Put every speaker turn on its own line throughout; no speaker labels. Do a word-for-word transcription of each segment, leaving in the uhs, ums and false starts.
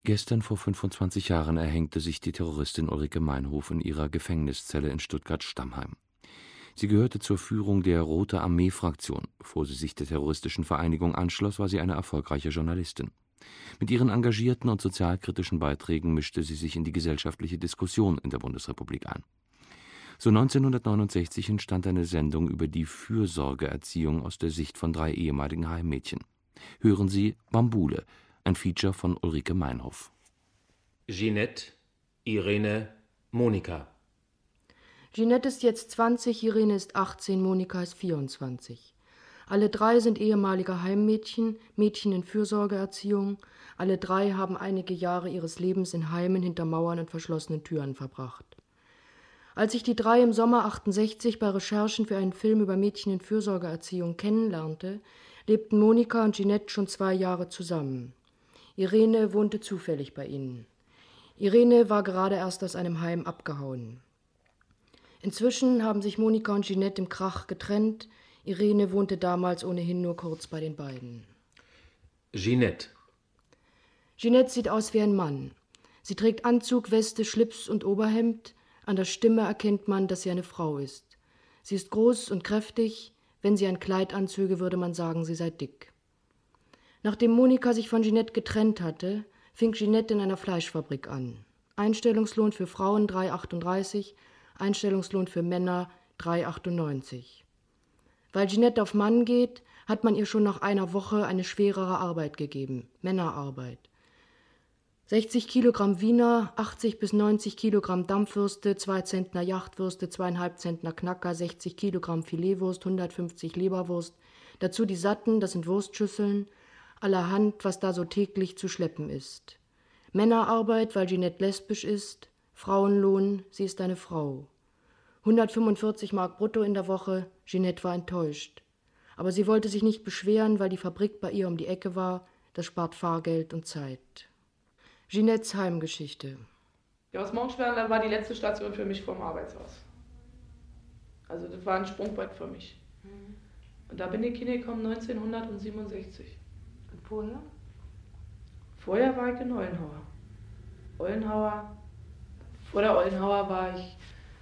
Gestern vor fünfundzwanzig Jahren erhängte sich die Terroristin Ulrike Meinhof in ihrer Gefängniszelle in Stuttgart-Stammheim. Sie gehörte zur Führung der Rote Armee-Fraktion. Bevor sie sich der terroristischen Vereinigung anschloss, war sie eine erfolgreiche Journalistin. Mit ihren engagierten und sozialkritischen Beiträgen mischte sie sich in die gesellschaftliche Diskussion in der Bundesrepublik ein. So neunzehnhundertneunundsechzig entstand eine Sendung über die Fürsorgeerziehung aus der Sicht von drei ehemaligen Heimmädchen. Hören Sie Bambule, ein Feature von Ulrike Meinhof.
Ginette, Irene, Monika.
Ginette ist jetzt zwanzig, Irene ist achtzehn, Monika ist vierundzwanzig. Alle drei sind ehemalige Heimmädchen, Mädchen in Fürsorgeerziehung. Alle drei haben einige Jahre ihres Lebens in Heimen hinter Mauern und verschlossenen Türen verbracht. Als ich die drei im Sommer achtundsechzig bei Recherchen für einen Film über Mädchen in Fürsorgeerziehung kennenlernte, lebten Monika und Ginette schon zwei Jahre zusammen. Irene wohnte zufällig bei ihnen. Irene war gerade erst aus einem Heim abgehauen. Inzwischen haben sich Monika und Ginette im Krach getrennt. Irene wohnte damals ohnehin nur kurz bei den beiden.
Ginette.
Ginette sieht aus wie ein Mann. Sie trägt Anzug, Weste, Schlips und Oberhemd. An der Stimme erkennt man, dass sie eine Frau ist. Sie ist groß und kräftig. Wenn sie ein Kleid anzöge, würde man sagen, sie sei dick. Nachdem Monika sich von Ginette getrennt hatte, fing Ginette in einer Fleischfabrik an. Einstellungslohn für Frauen drei Euro achtunddreißig, Einstellungslohn für Männer drei Euro achtundneunzig. Weil Ginette auf Mann geht, hat man ihr schon nach einer Woche eine schwerere Arbeit gegeben, Männerarbeit. sechzig Kilogramm Wiener, achtzig bis neunzig Kilogramm Dampfwürste, zwei Zentner Jachtwürste, zweieinhalb Zentner Knacker, sechzig Kilogramm Filetwurst, hundertfünfzig Leberwurst, dazu die Satten, das sind Wurstschüsseln, allerhand, was da so täglich zu schleppen ist. Männerarbeit, weil Ginette lesbisch ist, Frauenlohn, sie ist eine Frau. hundertfünfundvierzig Mark brutto in der Woche, Ginette war enttäuscht. Aber sie wollte sich nicht beschweren, weil die Fabrik bei ihr um die Ecke war, das spart Fahrgeld und Zeit. Ginettes Heimgeschichte.
Ja, aus Morgenstern war die letzte Station für mich vom Arbeitshaus. Also das war ein Sprungbrett für mich. Und da bin ich hingekommen neunzehnhundertsiebenundsechzig.
Und vorher?
Vorher war ich in Ollenhauer. Ollenhauer, vor der Ollenhauer war ich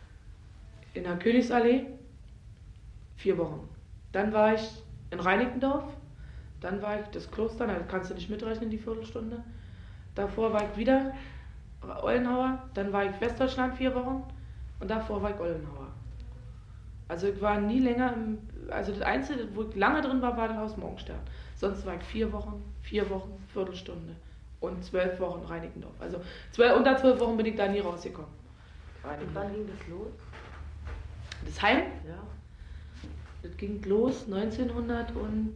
in der Königsallee vier Wochen. Dann war ich in Reinickendorf, dann war ich das Kloster, da kannst du nicht mitrechnen, die Viertelstunde. Davor war ich wieder Ollenhauer, dann war ich Westdeutschland vier Wochen und davor war ich Ollenhauer. Also ich war nie länger, im, also das Einzige, wo ich lange drin war, war das Haus Morgenstern. Sonst war ich vier Wochen, vier Wochen, Viertelstunde und zwölf Wochen Reinickendorf. Also zwölf, unter zwölf Wochen bin ich da nie rausgekommen.
Und wann ging das los?
Das Heim?
Ja.
Das ging los neunzehnhundert und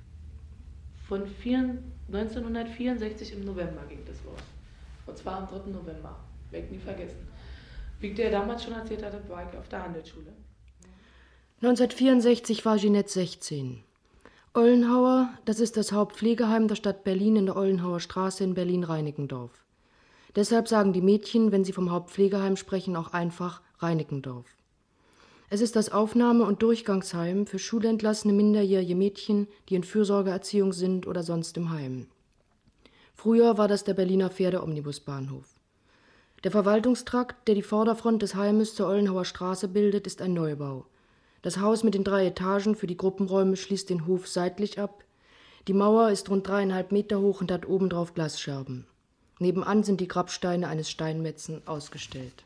von vier, neunzehnhundertvierundsechzig im November ging das los. Und zwar am dritten November. Werde ich nie vergessen. Wie ich dir damals schon erzählt hatte, war ich auf der Handelsschule.
neunzehnhundertvierundsechzig war Ginette sechzehn. Ollenhauer, das ist das Hauptpflegeheim der Stadt Berlin in der Ollenhauer Straße in Berlin-Reinickendorf. Deshalb sagen die Mädchen, wenn sie vom Hauptpflegeheim sprechen, auch einfach Reinickendorf. Es ist das Aufnahme- und Durchgangsheim für schulentlassene minderjährige Mädchen, die in Fürsorgeerziehung sind oder sonst im Heim. Früher war das der Berliner Pferde-Omnibusbahnhof. Der Verwaltungstrakt, der die Vorderfront des Heimes zur Ollenhauer Straße bildet, ist ein Neubau. Das Haus mit den drei Etagen für die Gruppenräume schließt den Hof seitlich ab. Die Mauer ist rund dreieinhalb Meter hoch und hat obendrauf Glasscherben. Nebenan sind die Grabsteine eines Steinmetzen ausgestellt.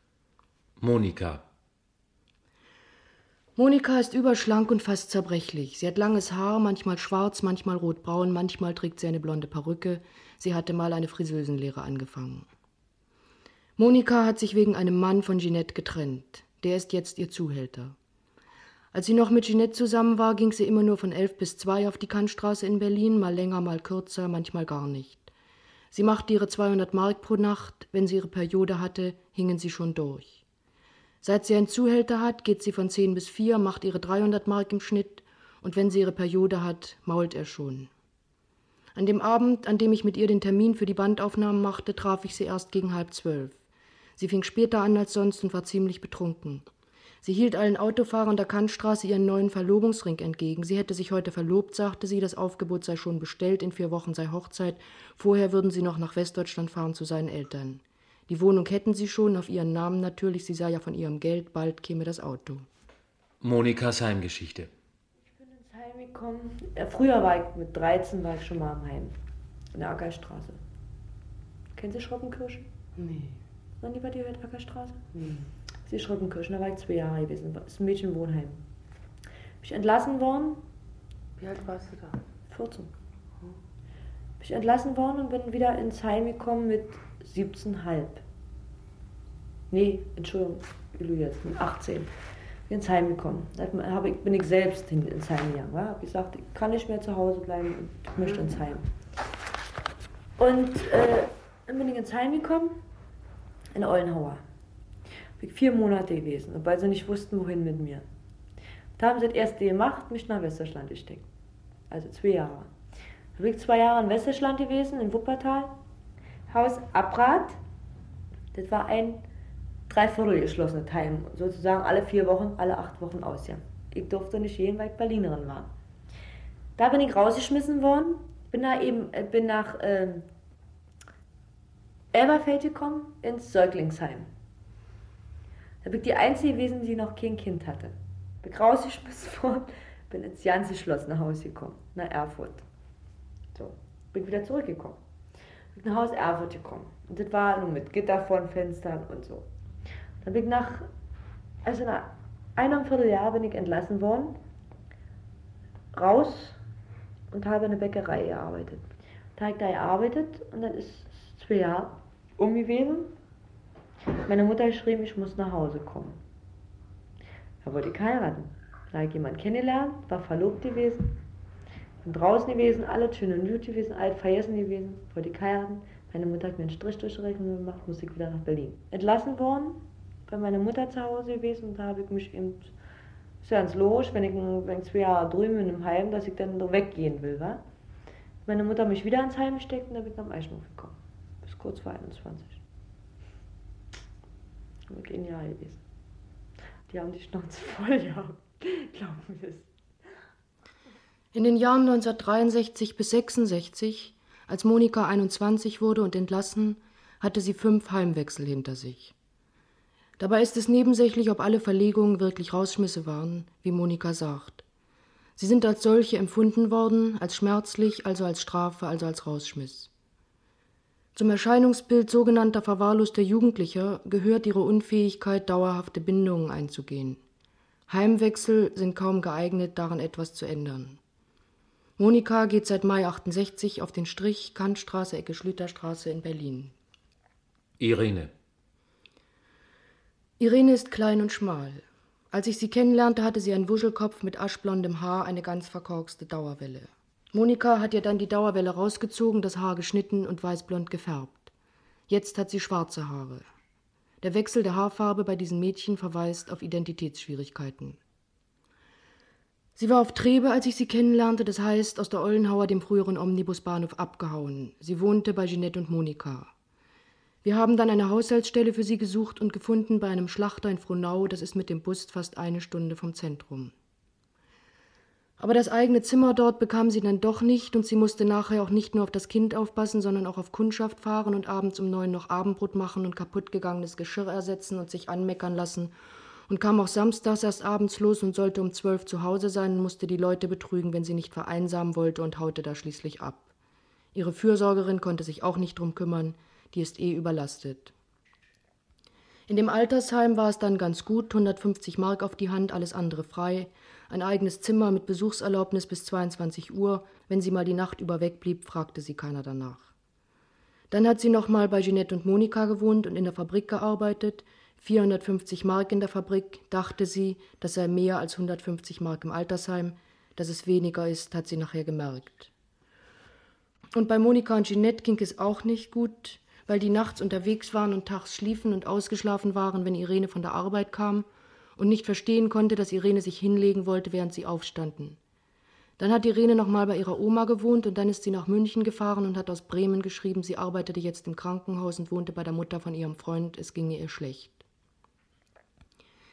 Monika.
Monika ist überschlank und fast zerbrechlich. Sie hat langes Haar, manchmal schwarz, manchmal rotbraun, manchmal trägt sie eine blonde Perücke. Sie hatte mal eine Friseusenlehre angefangen. Monika hat sich wegen einem Mann von Ginette getrennt. Der ist jetzt ihr Zuhälter. Als sie noch mit Ginette zusammen war, ging sie immer nur von elf bis zwei auf die Kantstraße in Berlin, mal länger, mal kürzer, manchmal gar nicht. Sie machte ihre zweihundert Mark pro Nacht. Wenn sie ihre Periode hatte, hingen sie schon durch. Seit sie einen Zuhälter hat, geht sie von zehn bis vier, macht ihre dreihundert Mark im Schnitt und wenn sie ihre Periode hat, mault er schon. An dem Abend, an dem ich mit ihr den Termin für die Bandaufnahmen machte, traf ich sie erst gegen halb zwölf. Sie fing später an als sonst und war ziemlich betrunken. Sie hielt allen Autofahrern der Kantstraße ihren neuen Verlobungsring entgegen. Sie hätte sich heute verlobt, sagte sie, das Aufgebot sei schon bestellt, in vier Wochen sei Hochzeit. Vorher würden sie noch nach Westdeutschland fahren zu seinen Eltern. Die Wohnung hätten sie schon, auf ihren Namen natürlich, sie sei ja von ihrem Geld, bald käme das Auto.
Monikas Heimgeschichte.
Ich bin ins Heim gekommen. Ja, früher war ich, mit dreizehn war ich schon mal am Heim. In der Ackerstraße. Kennen Sie Schröppenkirchen?
Nee.
Noch nie bei dir gehört, Ackerstraße?
Nee.
Sie Schröppenkirchen, da war ich zwei Jahre gewesen. Das ist ein Mädchenwohnheim. Bin ich entlassen worden.
Wie alt warst du da?
vierzehn. Bin ich entlassen worden und bin wieder ins Heim gekommen mit siebzehn Komma fünf. Nee, Entschuldigung, ich lüge jetzt, mit achtzehn. Bin ins Heim gekommen. Da hab ich, bin ich selbst hin, ins Heim gegangen. Ich habe gesagt, ich kann nicht mehr zu Hause bleiben und ich möchte ins Heim. Und äh, dann bin ich ins Heim gekommen, in Ollenhauer. Bin ich vier Monate gewesen, weil sie nicht wussten, wohin mit mir. Da haben sie das erste gemacht, mich nach Westdeutschland gesteckt. Also zwei Jahre. Da bin ich zwei Jahre in Westdeutschland gewesen, in Wuppertal. Haus Abrath. Das war ein dreiviertel geschlossenes Heim. Sozusagen alle vier Wochen, alle acht Wochen ausgegangen. Ich durfte nicht gehen, weil ich Berlinerin war. Da bin ich rausgeschmissen worden. Bin, da eben, bin nach äh, Elberfeld gekommen, ins Säuglingsheim. Da bin ich die Einzige gewesen, die noch kein Kind hatte. Bin ich rausgeschmissen worden, bin ins ganz geschlossene Haus gekommen, nach Erfurt. So, bin ich wieder zurückgekommen. Bin nach Haus Erfurt gekommen. Und das war nur mit Gitter vor den Fenstern und so. Dann bin ich nach, also nach einem Vierteljahr bin ich entlassen worden, raus und habe in der Bäckerei gearbeitet. Da habe ich da gearbeitet und dann ist es zwei Jahre um gewesen. Meine Mutter geschrieben, ich muss nach Hause kommen. Da wollte ich heiraten. Da habe ich jemanden kennengelernt, war verlobt gewesen, bin draußen gewesen, alles schön und gut gewesen, alt vergessen gewesen, wollte ich heiraten. Meine Mutter hat mir einen Strich durch die Rechnung gemacht, musste ich wieder nach Berlin. Entlassen worden, bei meiner Mutter zu Hause gewesen und da habe ich mich eben, ist ja ganz logisch, wenn ich, wenn ich zwei Jahre drüben in einem Heim, dass ich dann weggehen will, wa? Meine Mutter hat mich wieder ins Heim gesteckt und da bin ich am Eichenhof gekommen. Bis kurz vor einundzwanzig. Da bin ich ein Jahr gewesen. Die haben die Schnauze voll gehabt. Glauben wir es.
In den Jahren neunzehnhundertdreiundsechzig bis sechsundsechzig, als Monika einundzwanzig wurde und entlassen, hatte sie fünf Heimwechsel hinter sich. Dabei ist es nebensächlich, ob alle Verlegungen wirklich Rausschmisse waren, wie Monika sagt. Sie sind als solche empfunden worden, als schmerzlich, also als Strafe, also als Rausschmiss. Zum Erscheinungsbild sogenannter verwahrloster Jugendlicher gehört ihre Unfähigkeit, dauerhafte Bindungen einzugehen. Heimwechsel sind kaum geeignet, daran etwas zu ändern. Monika geht seit Mai achtundsechzig auf den Strich, Kantstraße, Ecke Schlüterstraße in Berlin.
Irene.
Irene ist klein und schmal. Als ich sie kennenlernte, hatte sie einen Wuschelkopf mit aschblondem Haar, eine ganz verkorkste Dauerwelle. Monika hat ihr dann die Dauerwelle rausgezogen, das Haar geschnitten und weißblond gefärbt. Jetzt hat sie schwarze Haare. Der Wechsel der Haarfarbe bei diesen Mädchen verweist auf Identitätsschwierigkeiten. Sie war auf Trebe, als ich sie kennenlernte, das heißt aus der Ollenhauer, dem früheren Omnibusbahnhof, abgehauen. Sie wohnte bei Ginette und Monika. Wir haben dann eine Haushaltsstelle für sie gesucht und gefunden bei einem Schlachter in Frohnau, das ist mit dem Bus fast eine Stunde vom Zentrum. Aber das eigene Zimmer dort bekam sie dann doch nicht und sie musste nachher auch nicht nur auf das Kind aufpassen, sondern auch auf Kundschaft fahren und abends um neun noch Abendbrot machen und kaputtgegangenes Geschirr ersetzen und sich anmeckern lassen und kam auch samstags erst abends los und sollte um zwölf zu Hause sein und musste die Leute betrügen, wenn sie nicht vereinsamen wollte und haute da schließlich ab. Ihre Fürsorgerin konnte sich auch nicht drum kümmern, die ist eh überlastet. In dem Altersheim war es dann ganz gut, hundertfünfzig Mark auf die Hand, alles andere frei, ein eigenes Zimmer mit Besuchserlaubnis bis zweiundzwanzig Uhr, wenn sie mal die Nacht über wegblieb, fragte sie keiner danach. Dann hat sie noch mal bei Ginette und Monika gewohnt und in der Fabrik gearbeitet, vierhundertfünfzig Mark in der Fabrik, dachte sie, das sei mehr als hundertfünfzig Mark im Altersheim, dass es weniger ist, hat sie nachher gemerkt. Und bei Monika und Ginette ging es auch nicht gut, weil die nachts unterwegs waren und tags schliefen und ausgeschlafen waren, wenn Irene von der Arbeit kam und nicht verstehen konnte, dass Irene sich hinlegen wollte, während sie aufstanden. Dann hat Irene noch mal bei ihrer Oma gewohnt und dann ist sie nach München gefahren und hat aus Bremen geschrieben, sie arbeitete jetzt im Krankenhaus und wohnte bei der Mutter von ihrem Freund, es ginge ihr schlecht.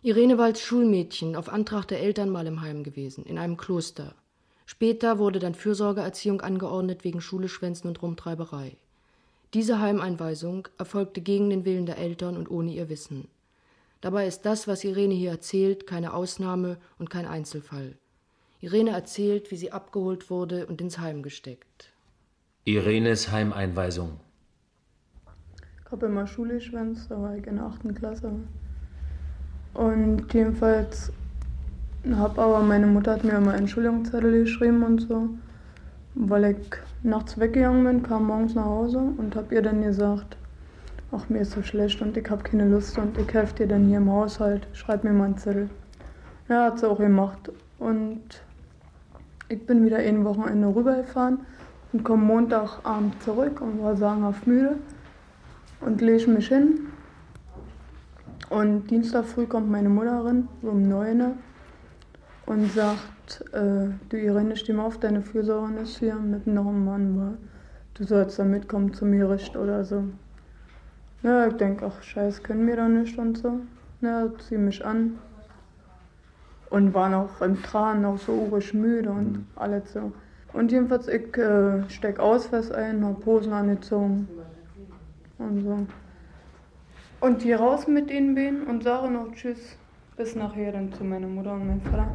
Irene war als Schulmädchen auf Antrag der Eltern mal im Heim gewesen, in einem Kloster. Später wurde dann Fürsorgeerziehung angeordnet wegen Schuleschwänzen und Rumtreiberei. Diese Heimeinweisung erfolgte gegen den Willen der Eltern und ohne ihr Wissen. Dabei ist das, was Irene hier erzählt, keine Ausnahme und kein Einzelfall. Irene erzählt, wie sie abgeholt wurde und ins Heim gesteckt.
Irenes Heimeinweisung.
Ich habe immer Schule geschwänzt, da war ich in der achten Klasse. Und jedenfalls habe aber meine Mutter hat mir immer Entschuldigungszettel geschrieben und so, weil ich nachts weggegangen bin, kam morgens nach Hause und habe ihr dann gesagt, ach, mir ist so schlecht und ich habe keine Lust und ich helfe dir dann hier im Haushalt, schreib mir mal einen Zettel. Ja, hat sie auch gemacht. Und ich bin wieder ein Wochenende rübergefahren und komme Montagabend zurück und war sagenhaft müde und lege mich hin. Und Dienstag früh kommt meine Mutter rein, so um neun und sagt, äh, du Irene, steh mal auf, deine Fürsorgerin ist hier mit noch einem Mann, war. Du sollst da mitkommen zum Gericht oder so. Ja, ich denke, ach scheiß, können wir doch nicht und so. Ja, zieh mich an. Und war noch im Tran, noch so urisch müde und alles so. Und jedenfalls, ich äh, steck Ausfest ein, hab Hosen angezogen und so. Und hier raus mit den Beinen und sage noch Tschüss, bis nachher dann zu meiner Mutter und meinem Vater.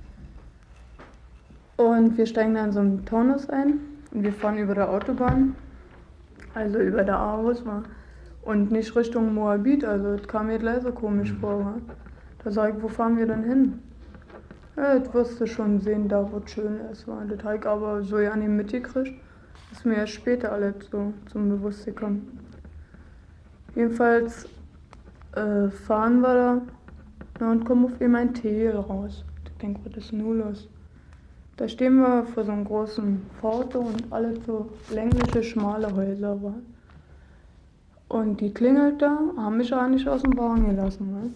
Und wir steigen dann in so einen Taunus ein und wir fahren über der Autobahn, also über der Aarhus war. Und nicht Richtung Moabit, also das kam mir gleich so komisch vor. Wa? Da sag ich, wo fahren wir denn hin? Ja, das wirst du schon sehen, da wo es schön ist. Wa? Das habe ich aber so ja nicht mitgekriegt, ist mir erst später alles so zum Bewusstsein gekommen. Jedenfalls äh, fahren wir da ja, und kommen auf einmal ein Tegel raus. Ich denke, was ist nun los? Da stehen wir vor so einem großen Pforte und alles so längliche, schmale Häuser. Wa? Und die klingelt da, haben mich auch nicht aus dem Wagen gelassen. Ne?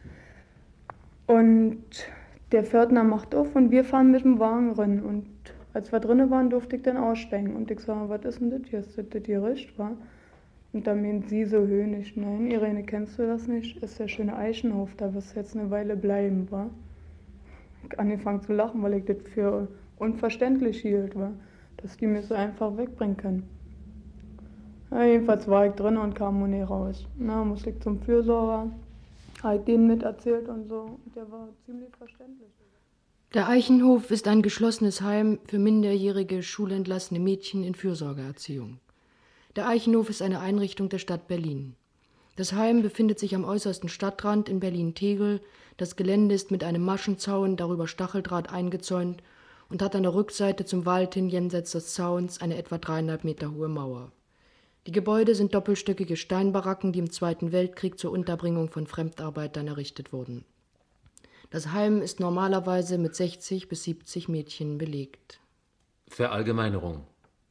Und der Pförtner macht auf und wir fahren mit dem Wagen rein. Und als wir drinnen waren, durfte ich dann aussteigen. Und ich sage, was ist denn das hier? Ist das das Gericht? Wa? Und dann meint sie so höhnisch, nein, Irene, kennst du das nicht? Ist der schöne Eichenhof, da wirst du jetzt eine Weile bleiben. Wa? Ich habe angefangen zu lachen, weil ich das für unverständlich hielt, wa? Dass die mich so einfach wegbringen können. Ja, jedenfalls war ich drin und kam nie raus. Na, musste ich zum Fürsorger, habe ich denen mit erzählt und so. Und der war ziemlich verständlich.
Der Eichenhof ist ein geschlossenes Heim für minderjährige, schulentlassene Mädchen in Fürsorgeerziehung. Der Eichenhof ist eine Einrichtung der Stadt Berlin. Das Heim befindet sich am äußersten Stadtrand in Berlin-Tegel. Das Gelände ist mit einem Maschenzaun, darüber Stacheldraht eingezäunt und hat an der Rückseite zum Wald hin jenseits des Zauns eine etwa dreieinhalb Meter hohe Mauer. Die Gebäude sind doppelstöckige Steinbaracken, die im Zweiten Weltkrieg zur Unterbringung von Fremdarbeitern errichtet wurden. Das Heim ist normalerweise mit sechzig bis siebzig Mädchen belegt.
Verallgemeinerung.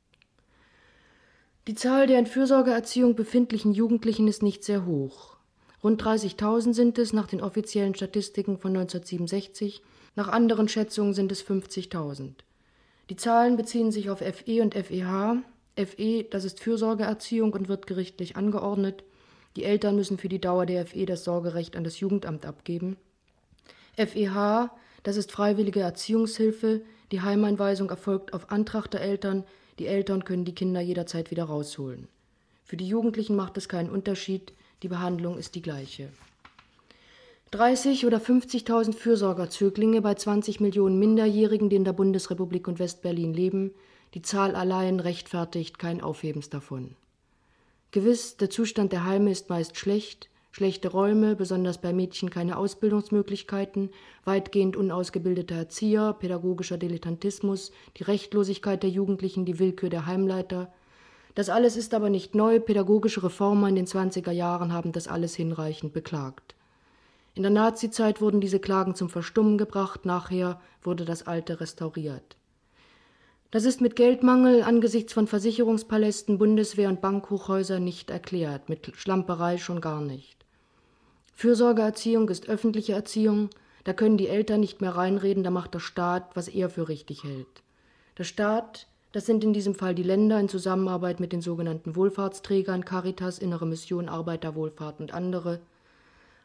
Die Zahl der in Fürsorgeerziehung befindlichen Jugendlichen ist nicht sehr hoch. Rund dreißigtausend sind es nach den offiziellen Statistiken von neunzehnhundertsiebenundsechzig, nach anderen Schätzungen sind es fünfzigtausend. Die Zahlen beziehen sich auf F E und F E H. F E, das ist Fürsorgeerziehung und wird gerichtlich angeordnet. Die Eltern müssen für die Dauer der F E das Sorgerecht an das Jugendamt abgeben. F E H, das ist freiwillige Erziehungshilfe. Die Heimeinweisung erfolgt auf Antrag der Eltern. Die Eltern können die Kinder jederzeit wieder rausholen. Für die Jugendlichen macht es keinen Unterschied. Die Behandlung ist die gleiche. dreißig oder fünfzigtausend Fürsorgerzöglinge bei zwanzig Millionen Minderjährigen, die in der Bundesrepublik und Westberlin leben. Die Zahl allein rechtfertigt kein Aufhebens davon. Gewiss, der Zustand der Heime ist meist schlecht, schlechte Räume, besonders bei Mädchen keine Ausbildungsmöglichkeiten, weitgehend unausgebildete Erzieher, pädagogischer Dilettantismus, die Rechtlosigkeit der Jugendlichen, die Willkür der Heimleiter. Das alles ist aber nicht neu, pädagogische Reformer in den zwanziger Jahren haben das alles hinreichend beklagt. In der Nazizeit wurden diese Klagen zum Verstummen gebracht, nachher wurde das Alte restauriert. Das ist mit Geldmangel angesichts von Versicherungspalästen, Bundeswehr- und Bankhochhäusern nicht erklärt, mit Schlamperei schon gar nicht. Fürsorgeerziehung ist öffentliche Erziehung, da können die Eltern nicht mehr reinreden, da macht der Staat, was er für richtig hält. Der Staat, das sind in diesem Fall die Länder in Zusammenarbeit mit den sogenannten Wohlfahrtsträgern, Caritas, Innere Mission, Arbeiterwohlfahrt und andere,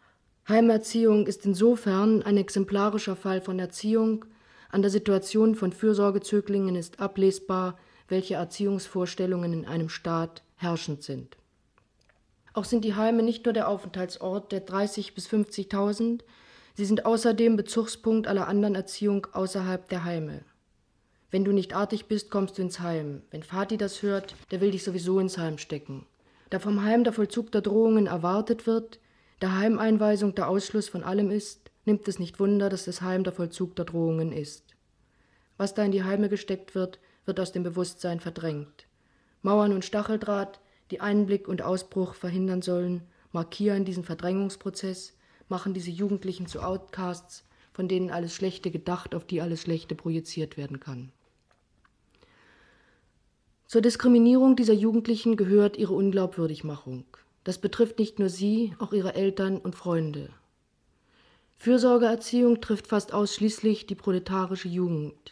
Heimerziehung ist insofern ein exemplarischer Fall von Erziehung. An der Situation von Fürsorgezöglingen ist ablesbar, welche Erziehungsvorstellungen in einem Staat herrschend sind. Auch sind die Heime nicht nur der Aufenthaltsort der dreißigtausend bis fünfzigtausend, sie sind außerdem Bezugspunkt aller anderen Erziehung außerhalb der Heime. Wenn du nicht artig bist, kommst du ins Heim. Wenn Vati das hört, der will dich sowieso ins Heim stecken. Da vom Heim der Vollzug der Drohungen erwartet wird, der Heimeinweisung der Ausschluss von allem ist, nimmt es nicht Wunder, dass das Heim der Vollzug der Drohungen ist. Was da in die Heime gesteckt wird, wird aus dem Bewusstsein verdrängt. Mauern und Stacheldraht, die Einblick und Ausbruch verhindern sollen, markieren diesen Verdrängungsprozess, machen diese Jugendlichen zu Outcasts, von denen alles Schlechte gedacht, auf die alles Schlechte projiziert werden kann. Zur Diskriminierung dieser Jugendlichen gehört ihre Unglaubwürdigmachung. Das betrifft nicht nur sie, auch ihre Eltern und Freunde. Fürsorgeerziehung trifft fast ausschließlich die proletarische Jugend.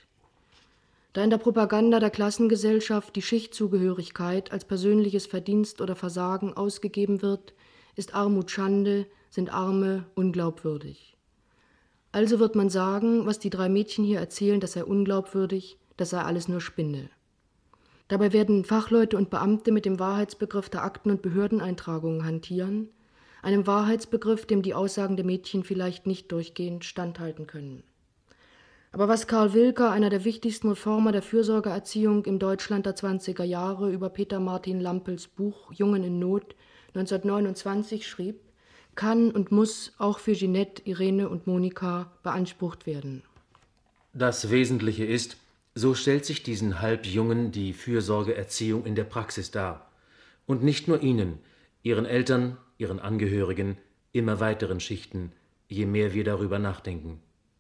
Da in der Propaganda der Klassengesellschaft die Schichtzugehörigkeit als persönliches Verdienst oder Versagen ausgegeben wird, ist Armut Schande, sind Arme unglaubwürdig. Also wird man sagen, was die drei Mädchen hier erzählen, das sei unglaubwürdig, das sei alles nur Spinne. Dabei werden Fachleute und Beamte mit dem Wahrheitsbegriff der Akten- und Behördeneintragungen hantieren, einem Wahrheitsbegriff, dem die Aussagen der Mädchen vielleicht nicht durchgehend standhalten können. Aber was Karl Wilker, einer der wichtigsten Reformer der Fürsorgeerziehung im Deutschland der zwanziger Jahre, über Peter Martin Lampels Buch Jungen in Not neunzehnhundertneunundzwanzig schrieb, kann und muss auch für Ginette, Irene und Monika beansprucht werden.
Das Wesentliche ist, so stellt sich diesen Halbjungen die Fürsorgeerziehung in der Praxis dar. Und nicht nur ihnen, ihren Eltern, ihren Angehörigen, immer weiteren Schichten, je mehr wir darüber nachdenken.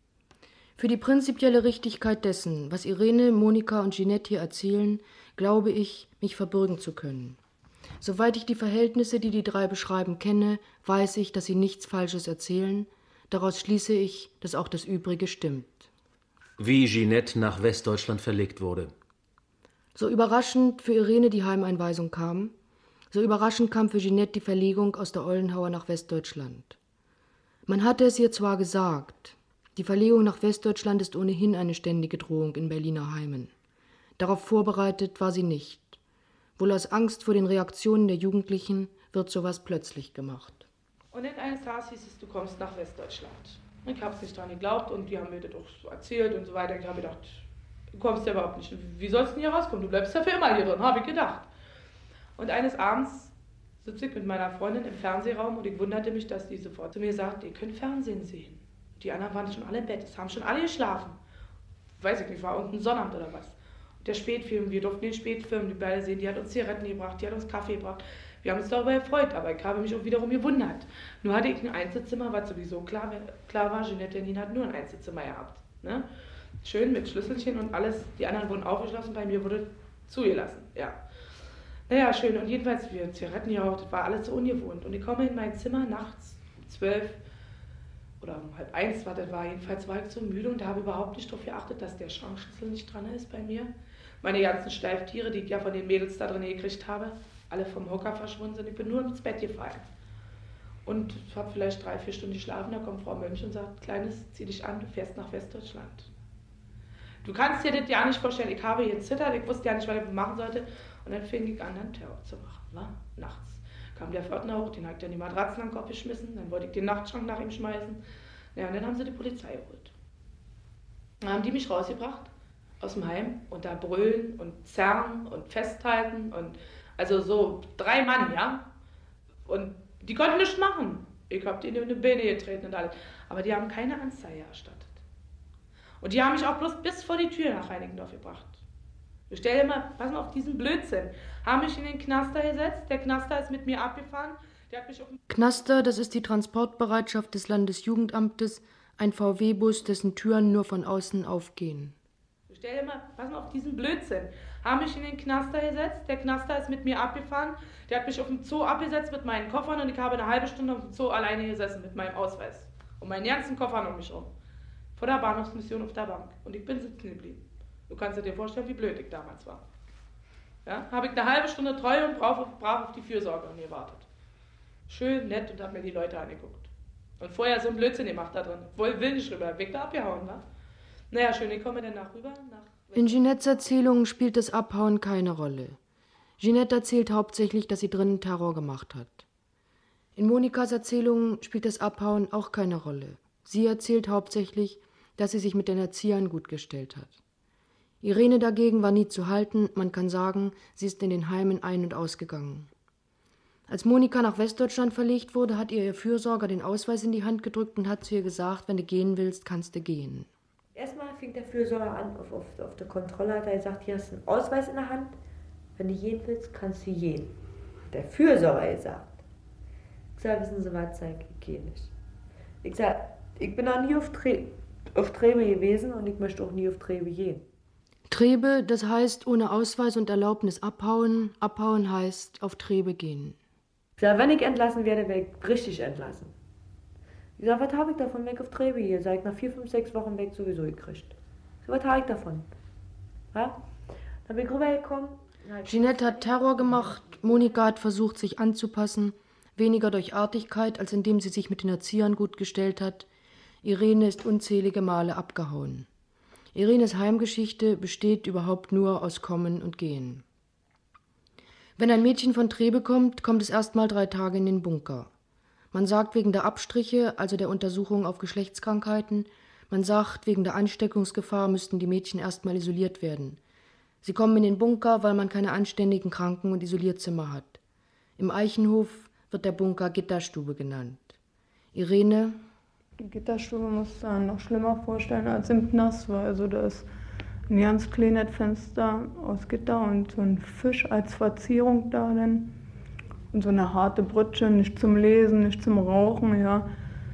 Für die prinzipielle Richtigkeit dessen, was Irene, Monika und Ginette hier erzählen, glaube ich, mich verbürgen zu können. Soweit ich die Verhältnisse, die die drei beschreiben, kenne, weiß ich, dass sie nichts Falsches erzählen. Daraus schließe ich, dass auch das Übrige stimmt.
Wie Ginette nach Westdeutschland verlegt wurde.
So überraschend für Irene die Heimeinweisung kam, so überraschend kam für Ginette die Verlegung aus der Ollenhauer nach Westdeutschland. Man hatte es ihr zwar gesagt, die Verlegung nach Westdeutschland ist ohnehin eine ständige Drohung in Berliner Heimen. Darauf vorbereitet war sie nicht. Wohl aus Angst vor den Reaktionen der Jugendlichen wird sowas plötzlich gemacht.
Und in eines Tages hieß es, du kommst nach Westdeutschland. Ich habe es nicht dran geglaubt und die haben mir das auch so erzählt und so weiter. Ich habe gedacht, du kommst ja überhaupt nicht. Wie sollst du denn hier rauskommen? Du bleibst ja für immer hier drin, habe ich gedacht. Und eines Abends sitze ich mit meiner Freundin im Fernsehraum und ich wunderte mich, dass die sofort zu mir sagt, ihr könnt Fernsehen sehen. Die anderen waren schon alle im Bett, es haben schon alle geschlafen. Weiß ich nicht, war irgendein Sonnabend oder was. Und der Spätfilm, wir durften den Spätfilm, die beide sehen, die hat uns Zigaretten gebracht, die hat uns Kaffee gebracht. Wir haben uns darüber gefreut, aber ich habe mich auch wiederum gewundert. Nur hatte ich ein Einzelzimmer, was sowieso klar, klar war, Ginette Janine hat nur ein Einzelzimmer gehabt. Ne? Schön mit Schlüsselchen und alles, die anderen wurden aufgeschlossen, bei mir wurde zugelassen, ja. Naja, schön, und jedenfalls, wir Zigaretten geraucht, das war alles so ungewohnt. Und ich komme in mein Zimmer nachts, um zwölf oder um halb eins, war das war, jedenfalls war ich so müde und habe überhaupt nicht darauf geachtet, dass der Schrankschlüssel nicht dran ist bei mir. Meine ganzen Steiftiere, die ich ja von den Mädels da drin gekriegt habe, alle vom Hocker verschwunden sind. Ich bin nur ins Bett gefallen. Und ich habe vielleicht drei, vier Stunden geschlafen. Da kommt Frau Mönch und sagt, Kleines, zieh dich an, du fährst nach Westdeutschland. Du kannst dir das ja nicht vorstellen. Ich habe hier zittert, ich wusste ja nicht, was ich machen sollte. Und dann fing ich an, dann Terror zu machen. Wa? Nachts kam der Pförtner hoch, den hat er die Matratzen am Kopf geschmissen. Dann wollte ich den Nachtschrank nach ihm schmeißen. Ja, und dann haben sie die Polizei geholt. Dann haben die mich rausgebracht aus dem Heim und da brüllen und zerren und festhalten und also so drei Mann, ja. Und die konnten nichts machen. Ich habe denen in die Beine getreten und alles. Aber die haben keine Anzeige erstattet. Und die haben mich auch bloß bis vor die Tür nach Reinickendorf gebracht. Ich stell dir mal, pass mal auf diesen Blödsinn. Haben mich in den Knaster gesetzt, der Knaster ist mit mir abgefahren. Der hat mich auf
Knaster, das ist die Transportbereitschaft des Landesjugendamtes, ein V W-Bus, dessen Türen nur von außen aufgehen.
Ich stell dir mal, pass mal auf diesen Blödsinn. Haben mich in den Knaster gesetzt, der Knaster ist mit mir abgefahren, der hat mich auf dem Zoo abgesetzt mit meinen Koffern und ich habe eine halbe Stunde auf dem Zoo alleine gesessen mit meinem Ausweis und meinen ganzen Koffern um mich rum. Vor der Bahnhofsmission auf der Bank und ich bin sitzen geblieben. Du kannst dir vorstellen, wie blöd ich damals war. Ja, habe ich eine halbe Stunde treu und brav, brav auf die Fürsorgerin gewartet. Schön nett und habe mir die Leute angeguckt. Und vorher so einen Blödsinn gemacht da drin. Wohl will nicht rüber, weg da abgehauen, wa? Naja, schön, ich komme dann nach rüber. Nach
In Ginettes Erzählungen spielt das Abhauen keine Rolle. Ginette erzählt hauptsächlich, dass sie drinnen Terror gemacht hat. In Monikas Erzählungen spielt das Abhauen auch keine Rolle. Sie erzählt hauptsächlich, dass sie sich mit den Erziehern gut gestellt hat. Irene dagegen war nie zu halten, man kann sagen, sie ist in den Heimen ein- und ausgegangen. Als Monika nach Westdeutschland verlegt wurde, hat ihr ihr Fürsorger den Ausweis in die Hand gedrückt und hat zu ihr gesagt, wenn du gehen willst, kannst du gehen.
Erstmal fing der Fürsorger an, auf, auf, auf der Kontrolle hat er gesagt, hier hast du einen Ausweis in der Hand, wenn du gehen willst, kannst du gehen. Der Fürsorger gesagt. Ich sage, wissen Sie was, sag ich, ich gehe nicht. Ich sage, ich bin noch nie auf, Tre auf Trebe gewesen und ich möchte auch nie auf Trebe gehen.
Trebe, das heißt ohne Ausweis und Erlaubnis abhauen. Abhauen heißt auf Trebe gehen.
Ich sage, wenn ich entlassen werde, werde ich richtig entlassen. Ich sage, was habe ich davon, weg auf Trebe hier? Sag ich, nach vier, fünf, sechs Wochen weg sowieso gekriegt. Ich sage, was habe ich davon? Ja? Dann bin ich rübergekommen.
Ginette hat Terror gemacht, Monika hat versucht, sich anzupassen, weniger durch Artigkeit, als indem sie sich mit den Erziehern gut gestellt hat. Irene ist unzählige Male abgehauen. Irenes Heimgeschichte besteht überhaupt nur aus Kommen und Gehen. Wenn ein Mädchen von Trebe kommt, kommt es erst mal drei Tage in den Bunker. Man sagt wegen der Abstriche, also der Untersuchung auf Geschlechtskrankheiten, man sagt, wegen der Ansteckungsgefahr müssten die Mädchen erst mal isoliert werden. Sie kommen in den Bunker, weil man keine anständigen Kranken- und Isolierzimmer hat. Im Eichenhof wird der Bunker Gitterstube genannt. Irene?
Die Gitterstube muss man noch schlimmer vorstellen als im Knast war. Also da ist ein ganz kleines Fenster aus Gitter und so ein Fisch als Verzierung da denn. Und so eine harte Britsche, nicht zum Lesen, nicht zum Rauchen, ja.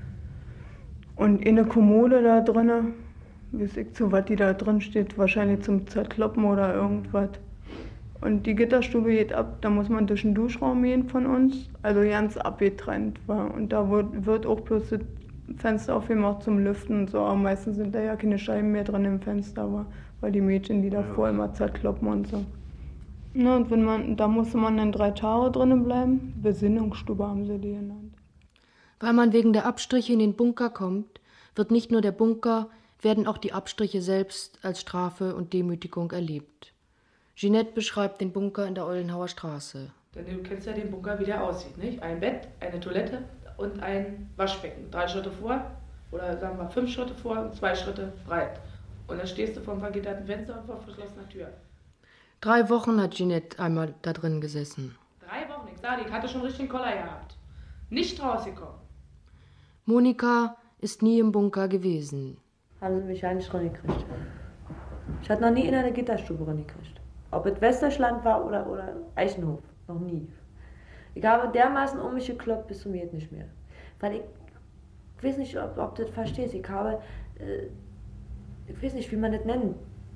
Und eine Kommode da drinne, weiß ich zu, was die da drin steht, wahrscheinlich zum Zerkloppen oder irgendwas. Und die Gitterstube geht ab, da muss man durch den Duschraum gehen von uns, also ganz abgetrennt war. Und da wird, wird auch bloß das Fenster aufgemacht zum Lüften und so, aber meistens sind da ja keine Scheiben mehr drin im Fenster, war, weil die Mädchen, die davor immer zerkloppen und so. Na, und wenn man, da musste man dann drei Tage drinnen bleiben, Besinnungsstube haben sie die genannt.
Weil man wegen der Abstriche in den Bunker kommt, wird nicht nur der Bunker, werden auch die Abstriche selbst als Strafe und Demütigung erlebt. Ginette beschreibt den Bunker in der Ollenhauer Straße.
Denn du kennst ja den Bunker, wie der aussieht, nicht? Ein Bett, eine Toilette und ein Waschbecken. Drei Schritte vor, oder sagen wir fünf Schritte vor und zwei Schritte breit. Und dann stehst du vor einem vergitterten Fenster und vor verschlossener Tür.
Drei Wochen hat Ginette einmal da drin gesessen.
Drei Wochen, ich sage, ich hatte schon richtig einen Koller gehabt. Nicht rausgekommen.
Monika ist nie im Bunker gewesen.
Haben sie mich ja nicht reingekriegt. Ich hatte noch nie in eine Gitterstube reingekriegt. Ob es Westdeutschland war oder, oder Eichenhof, noch nie. Ich habe dermaßen um mich gekloppt bis zum Geht nicht mehr. Weil ich, ich weiß nicht, ob, ob du das verstehst, ich habe, äh, ich weiß nicht, wie man das nennt.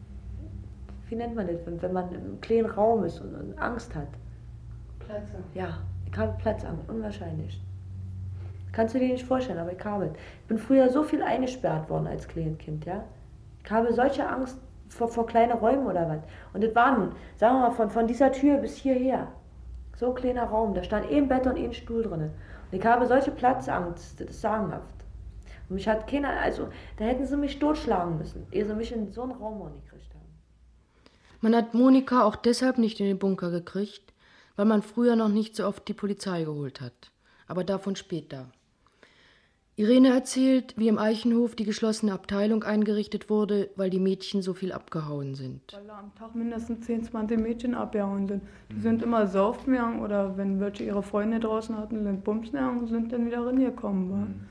Wie nennt man das, wenn, wenn man im kleinen Raum ist und, und Angst hat?
Platzangst.
Ja, ich habe Platzangst, unwahrscheinlich. Kannst du dir nicht vorstellen, aber ich habe. Ich bin früher so viel eingesperrt worden als kleines Kind, ja. Ich habe solche Angst vor, vor kleinen Räumen oder was. Und das waren, sagen wir mal, von, von dieser Tür bis hierher. So ein kleiner Raum, da stand ein Bett und ein Stuhl drin. Und ich habe solche Platzangst, das ist sagenhaft. Und mich hat keiner, also, da hätten sie mich totschlagen müssen, ehe sie mich in so einen Raum auch nicht gekriegt haben.
Man hat Monika auch deshalb nicht in den Bunker gekriegt, weil man früher noch nicht so oft die Polizei geholt hat. Aber davon später. Irene erzählt, wie im Eichenhof die geschlossene Abteilung eingerichtet wurde, weil die Mädchen so viel abgehauen sind.
Weil da am Tag mindestens zehn, zwanzig Mädchen abgehauen sind. Die sind immer saufen gegangen oder wenn welche ihre Freunde draußen hatten, sind bumsen gegangen und sind dann wieder reingekommen. Mhm.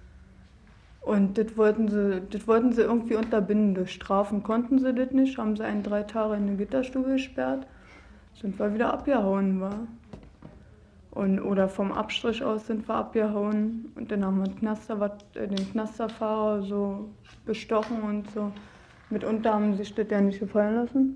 Und das wollten sie, das wollten sie irgendwie unterbinden. Durch Strafen konnten sie das nicht, haben sie einen drei Tage in eine Gitterstube gesperrt, sind wir wieder abgehauen. War. Und, oder vom Abstrich aus sind wir abgehauen und dann haben wir den, Knaster, den Knasterfahrer so bestochen und so. Mitunter haben sich das ja nicht gefallen lassen.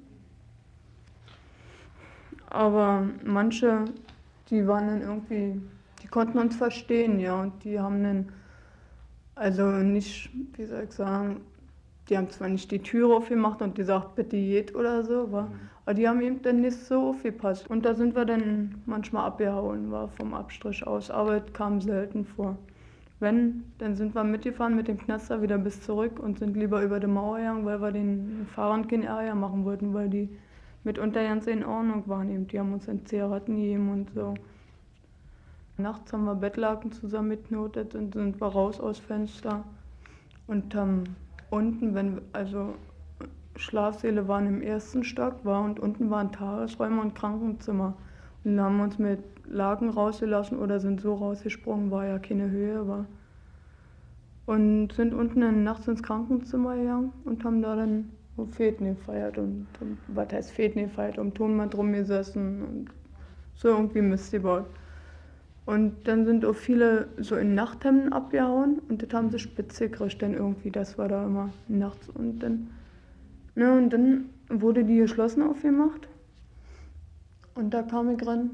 Aber manche, die waren dann irgendwie, die konnten uns verstehen, ja, und die haben dann, also nicht, wie soll ich sagen, die haben zwar nicht die Tür aufgemacht und gesagt, bitte geht oder so, war, aber die haben eben dann nicht so aufgepasst. Und da sind wir dann manchmal abgehauen, war vom Abstrich aus, aber es kam selten vor. wenn, dann sind wir mitgefahren mit dem Knaster wieder bis zurück und sind lieber über die Mauer gegangen, weil wir den Fahrern kein Ärger machen wollten, weil die mitunter ganz in Ordnung waren. Eben. Die haben uns dann Zigaretten gegeben und so. Nachts haben wir Bettlaken zusammen mitgeknotet und sind wir raus aus Fenster und haben unten, wenn, also Schlafsäle waren im ersten Stock war und unten waren Tagesräume und Krankenzimmer. Und dann haben wir uns mit Laken rausgelassen oder sind so rausgesprungen, war ja keine Höhe war. Und sind unten dann nachts ins Krankenzimmer gegangen und haben da dann Feten gefeiert und, und was heißt Feten gefeiert, um Tonband rumgesessen und so irgendwie Mist gebaut. Und dann sind auch viele so in Nachthemden abgehauen und das haben sie spitze gekriegt dann irgendwie, das war da immer nachts. Und dann, ne, und dann wurde die geschlossen aufgemacht und da kam ich ran.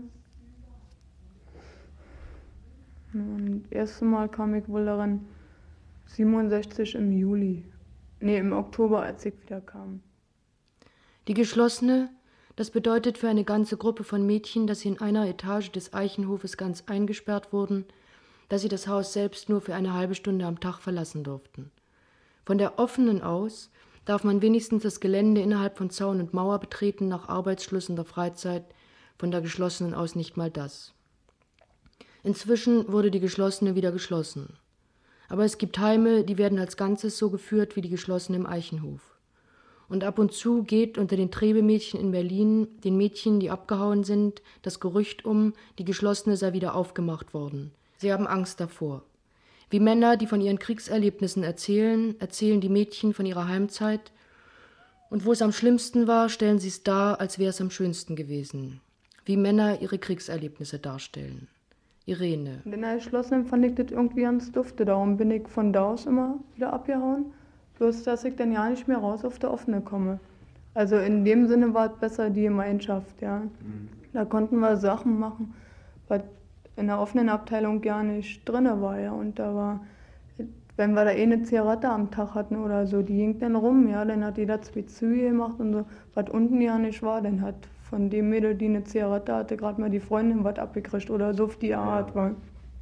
Und das erste Mal kam ich wohl daran siebenundsechzig im Juli, nee im Oktober, als ich wieder kam.
Die geschlossene, das bedeutet für eine ganze Gruppe von Mädchen, dass sie in einer Etage des Eichenhofes ganz eingesperrt wurden, dass sie das Haus selbst nur für eine halbe Stunde am Tag verlassen durften. Von der offenen aus darf man wenigstens das Gelände innerhalb von Zaun und Mauer betreten nach Arbeitsschluss in der Freizeit, von der geschlossenen aus nicht mal das. Inzwischen wurde die geschlossene wieder geschlossen. Aber es gibt Heime, die werden als Ganzes so geführt wie die geschlossene im Eichenhof. Und ab und zu geht unter den Trebemädchen in Berlin, den Mädchen, die abgehauen sind, das Gerücht um, die geschlossene sei wieder aufgemacht worden. Sie haben Angst davor. Wie Männer, die von ihren Kriegserlebnissen erzählen, erzählen die Mädchen von ihrer Heimzeit. Und wo es am schlimmsten war, stellen sie es dar, als wäre es am schönsten gewesen. Wie Männer ihre Kriegserlebnisse darstellen. Irene.
In der geschlossenen fand ich das irgendwie ganz dufte, darum bin ich von da aus immer wieder abgehauen. Bloß, dass ich dann ja nicht mehr raus auf der offene komme. Also in dem Sinne war es besser die Gemeinschaft, ja. Mhm. Da konnten wir Sachen machen, was in der offenen Abteilung gar nicht drin war, ja. Und da war, wenn wir da eh eine Zigarette am Tag hatten oder so, die ging dann rum, ja. Dann hat jeder zwei Züge gemacht und so, was unten ja nicht war. Dann hat von dem Mädel, die eine Zigarette hatte, gerade mal die Freundin was abgekriegt oder so auf die Art, war.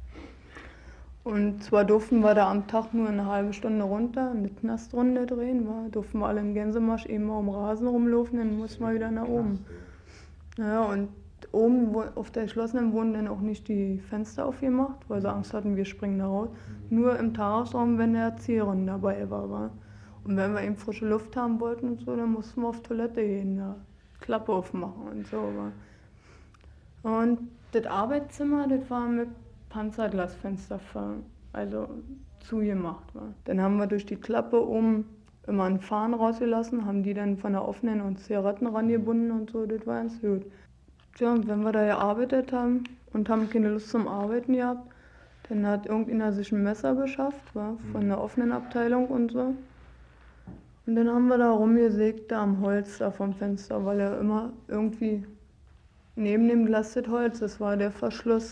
Und zwar durften wir da am Tag nur eine halbe Stunde runter, eine Knastrunde drehen, war. Durften wir alle im Gänsemarsch eben mal um Rasen rumlaufen, dann mussten wir wieder nach oben. Ja, und oben auf der geschlossenen wurden dann auch nicht die Fenster aufgemacht, weil sie Angst hatten, wir springen da raus. Nur im Tagesraum, wenn der Erzieherin dabei war, war. Und wenn wir eben frische Luft haben wollten und so, dann mussten wir auf Toilette gehen, da Klappe aufmachen und so. War. Und das Arbeitszimmer, das war mit Panzerglasfenster also zugemacht war. Dann haben wir durch die Klappe oben immer einen Fahnen rausgelassen, haben die dann von der offenen und Zigaretten rangebunden und so, das war ganz gut. Tja, und wenn wir da gearbeitet haben und haben keine Lust zum Arbeiten gehabt, dann hat irgendeiner sich ein Messer beschafft, war, von der offenen Abteilung und so. Und dann haben wir da rumgesägt, da am Holz da vom Fenster, weil er immer irgendwie neben dem Glas das Holz, das war der Verschluss.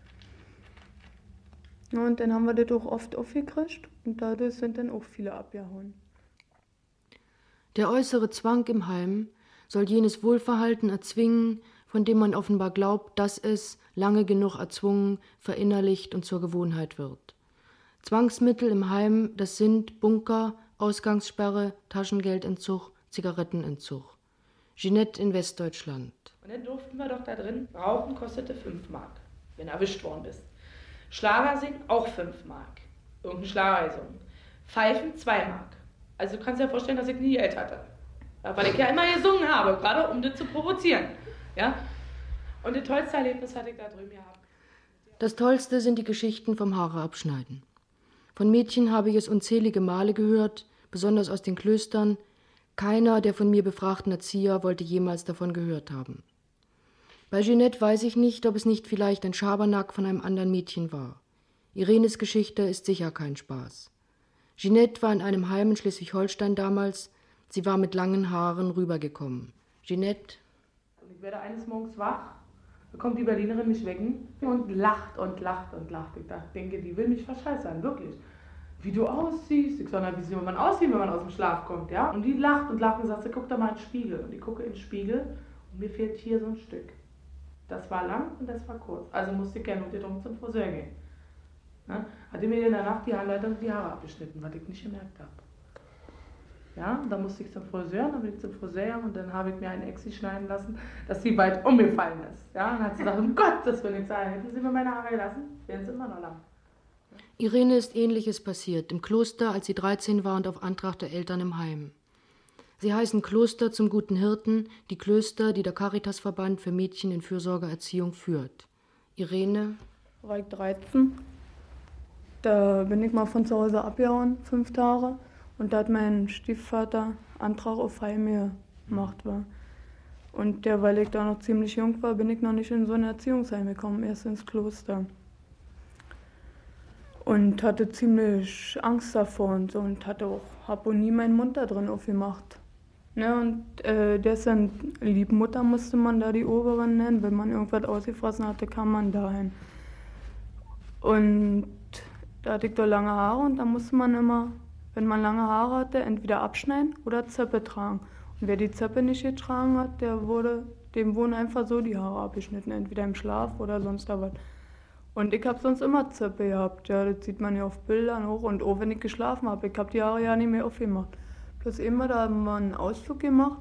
Ja, und dann haben wir das auch oft aufgekriegt und dadurch sind dann auch viele abgehauen.
Der äußere Zwang im Heim soll jenes Wohlverhalten erzwingen, von dem man offenbar glaubt, dass es, lange genug erzwungen, verinnerlicht und zur Gewohnheit wird. Zwangsmittel im Heim, das sind Bunker, Ausgangssperre, Taschengeldentzug, Zigarettenentzug. Jeanette in Westdeutschland.
Und dann durften wir doch da drin, Rauchen kostete fünf Mark, wenn erwischt worden bist. Schlager singen auch fünf Mark. Irgendeine Schlagerreisung. Pfeifen zwei Mark. Also du kannst dir ja vorstellen, dass ich nie Geld hatte. Ja, weil ich ja immer gesungen habe, gerade um das zu provozieren. Ja? Und das tollste Erlebnis hatte ich da drüben gehabt.
Das Tollste sind die Geschichten vom Haare abschneiden. Von Mädchen habe ich es unzählige Male gehört, besonders aus den Klöstern. Keiner der von mir befragten Erzieher wollte jemals davon gehört haben. Bei Jeanette weiß ich nicht, ob es nicht vielleicht ein Schabernack von einem anderen Mädchen war. Irenes Geschichte ist sicher kein Spaß. Jeanette war in einem Heim in Schleswig-Holstein damals. Sie war mit langen Haaren rübergekommen. Jeanette.
Ich werde eines Morgens wach, da kommt die Berlinerin mich wecken und lacht und lacht und lacht. Ich dachte, denke, die will mich verscheißern, wirklich. Wie du aussiehst. Ich sage, wie sieht man aussieht, wenn man aus dem Schlaf kommt, ja? Und die lacht und lacht und sagt, guck da mal in den Spiegel. Und ich gucke in den Spiegel und mir fehlt hier so ein Stück. Das war lang und das war kurz. Also musste ich gerne mit dir drum zum Friseur gehen. Ne? Hat die mir in der Nacht die Haarleiter und die Haare abgeschnitten, was ich nicht gemerkt habe. Ja, und dann musste ich zum Friseur, dann bin ich zum Friseur und dann habe ich mir einen Exi schneiden lassen, dass sie weit umgefallen ist. Ja, und dann hat sie gesagt, um Gottes Willen, ich sage, hätten Sie mir meine Haare gelassen, wären sie immer noch lang.
Irene ist Ähnliches passiert, im Kloster, als sie dreizehn war und auf Antrag der Eltern im Heim. Sie heißen Kloster zum Guten Hirten, die Klöster, die der Caritasverband für Mädchen in Fürsorgeerziehung führt. Irene?
War ich dreizehn. Da bin ich mal von zu Hause abgehauen, fünf Tage. Und da hat mein Stiefvater Antrag auf Heim gemacht. War. Und der, weil ich da noch ziemlich jung war, bin ich noch nicht in so ein Erziehungsheim gekommen, erst ins Kloster. Und hatte ziemlich Angst davor und so und hatte auch, hab auch nie meinen Mund da drin aufgemacht. Ne, und äh, dessen Liebmutter musste man da die Oberin nennen. Wenn man irgendwas ausgefressen hatte, kam man dahin. Und da hatte ich doch lange Haare und da musste man immer, wenn man lange Haare hatte, entweder abschneiden oder Zöpfe tragen. Und wer die Zöpfe nicht getragen hat, der wurde, dem wurden einfach so die Haare abgeschnitten, entweder im Schlaf oder sonst was. Und ich habe sonst immer Zöpfe gehabt, ja, das sieht man ja auf Bildern hoch. Und auch wenn ich geschlafen habe, ich habe die Haare ja nicht mehr aufgemacht. Bloß immer, da haben wir einen Ausflug gemacht.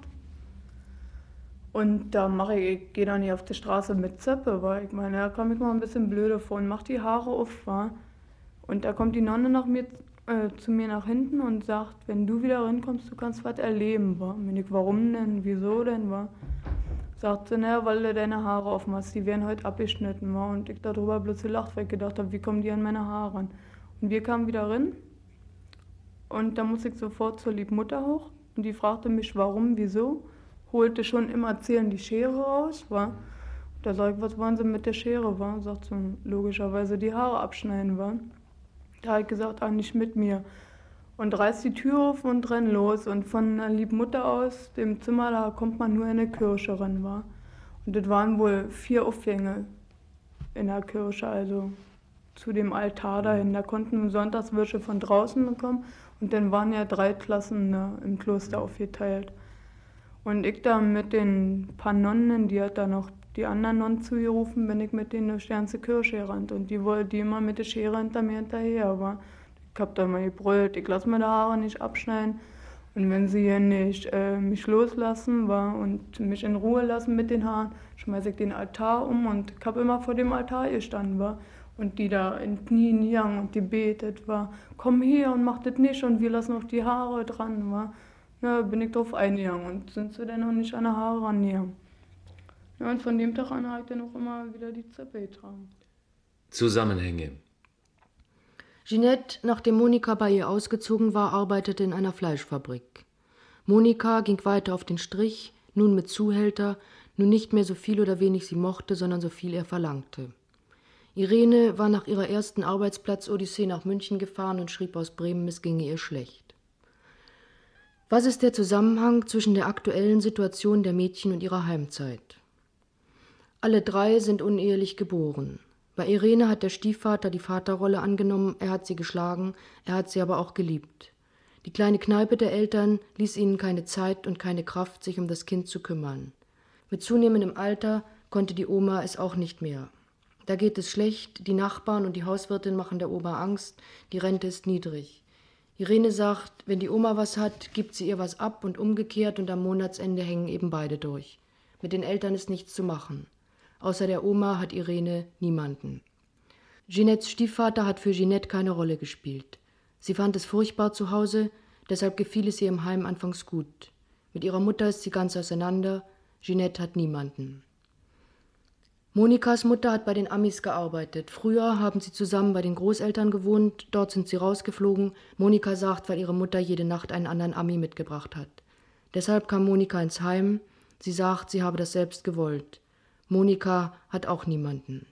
Und da mache ich, ich gehe dann nicht auf die Straße mit Zöpfe, weil ich meine, da kam ich mal ein bisschen blöde vor und mach die Haare auf, war. Und da kommt die Nonne nach mir, äh, zu mir nach hinten und sagt, wenn du wieder reinkommst, du kannst was erleben, war. Und ich, warum denn, wieso denn, war. Sagt sie, naja, weil du deine Haare aufmachst, die werden heute abgeschnitten, war. Und ich darüber bloß gelacht, weil ich gedacht habe, wie kommen die an meine Haare ran? Und wir kamen wieder rein. Und da musste ich sofort zur Liebmutter hoch und die fragte mich, warum, wieso, holte schon im Erzählen die Schere raus, war. Da sag ich, was wollen Sie mit der Schere, war? Sagt sie, logischerweise die Haare abschneiden, war. Da habe ich gesagt, ach, nicht mit mir. Und reiß die Tür auf und renn los. Und von der Liebmutter aus, dem Zimmer, da kommt man nur in eine Kirche rein, war. Und das waren wohl vier Aufgänge in der Kirche, also zu dem Altar dahin. Da konnten Sonntagswürsche von draußen kommen. Und dann waren ja drei Klassen ne, im Kloster aufgeteilt. Und ich da mit den paar Nonnen, die hat da noch die anderen Nonnen zugerufen, bin ich mit denen durch die ganze Kirche gerannt. Und die wollten die immer mit der Schere hinter mir hinterher. Aber ich hab da mal gebrüllt, ich lasse mir die Haare nicht abschneiden. Und wenn sie hier nicht äh, mich loslassen war und mich in Ruhe lassen mit den Haaren, schmeiße ich den Altar um. Und ich hab immer vor dem Altar gestanden. War. Und die da in Knien gegangen und die betet, war, komm her und mach das nicht und wir lassen auch die Haare dran, war. Ja, bin ich drauf eingegangen und sind sie dann noch nicht an die Haare rangegangen. Ja, und von dem Tag an habe ich dann auch immer wieder die Zöpfe getragen.
Zusammenhänge.
Jeanette, nachdem Monika bei ihr ausgezogen war, arbeitete in einer Fleischfabrik. Monika ging weiter auf den Strich, nun mit Zuhälter, nun nicht mehr so viel oder wenig sie mochte, sondern so viel er verlangte. Irene war nach ihrer ersten Arbeitsplatz-Odyssee nach München gefahren und schrieb aus Bremen, es ginge ihr schlecht. Was ist der Zusammenhang zwischen der aktuellen Situation der Mädchen und ihrer Heimzeit? Alle drei sind unehelich geboren. Bei Irene hat der Stiefvater die Vaterrolle angenommen, er hat sie geschlagen, er hat sie aber auch geliebt. Die kleine Kneipe der Eltern ließ ihnen keine Zeit und keine Kraft, sich um das Kind zu kümmern. Mit zunehmendem Alter konnte die Oma es auch nicht mehr. Da geht es schlecht, die Nachbarn und die Hauswirtin machen der Oma Angst, die Rente ist niedrig. Irene sagt, wenn die Oma was hat, gibt sie ihr was ab und umgekehrt und am Monatsende hängen eben beide durch. Mit den Eltern ist nichts zu machen. Außer der Oma hat Irene niemanden. Jeanettes Stiefvater hat für Jeanette keine Rolle gespielt. Sie fand es furchtbar zu Hause, deshalb gefiel es ihr im Heim anfangs gut. Mit ihrer Mutter ist sie ganz auseinander, Jeanette hat niemanden. Monikas Mutter hat bei den Amis gearbeitet. Früher haben sie zusammen bei den Großeltern gewohnt, dort sind sie rausgeflogen. Monika sagt, weil ihre Mutter jede Nacht einen anderen Ami mitgebracht hat. Deshalb kam Monika ins Heim. Sie sagt, sie habe das selbst gewollt. Monika hat auch niemanden.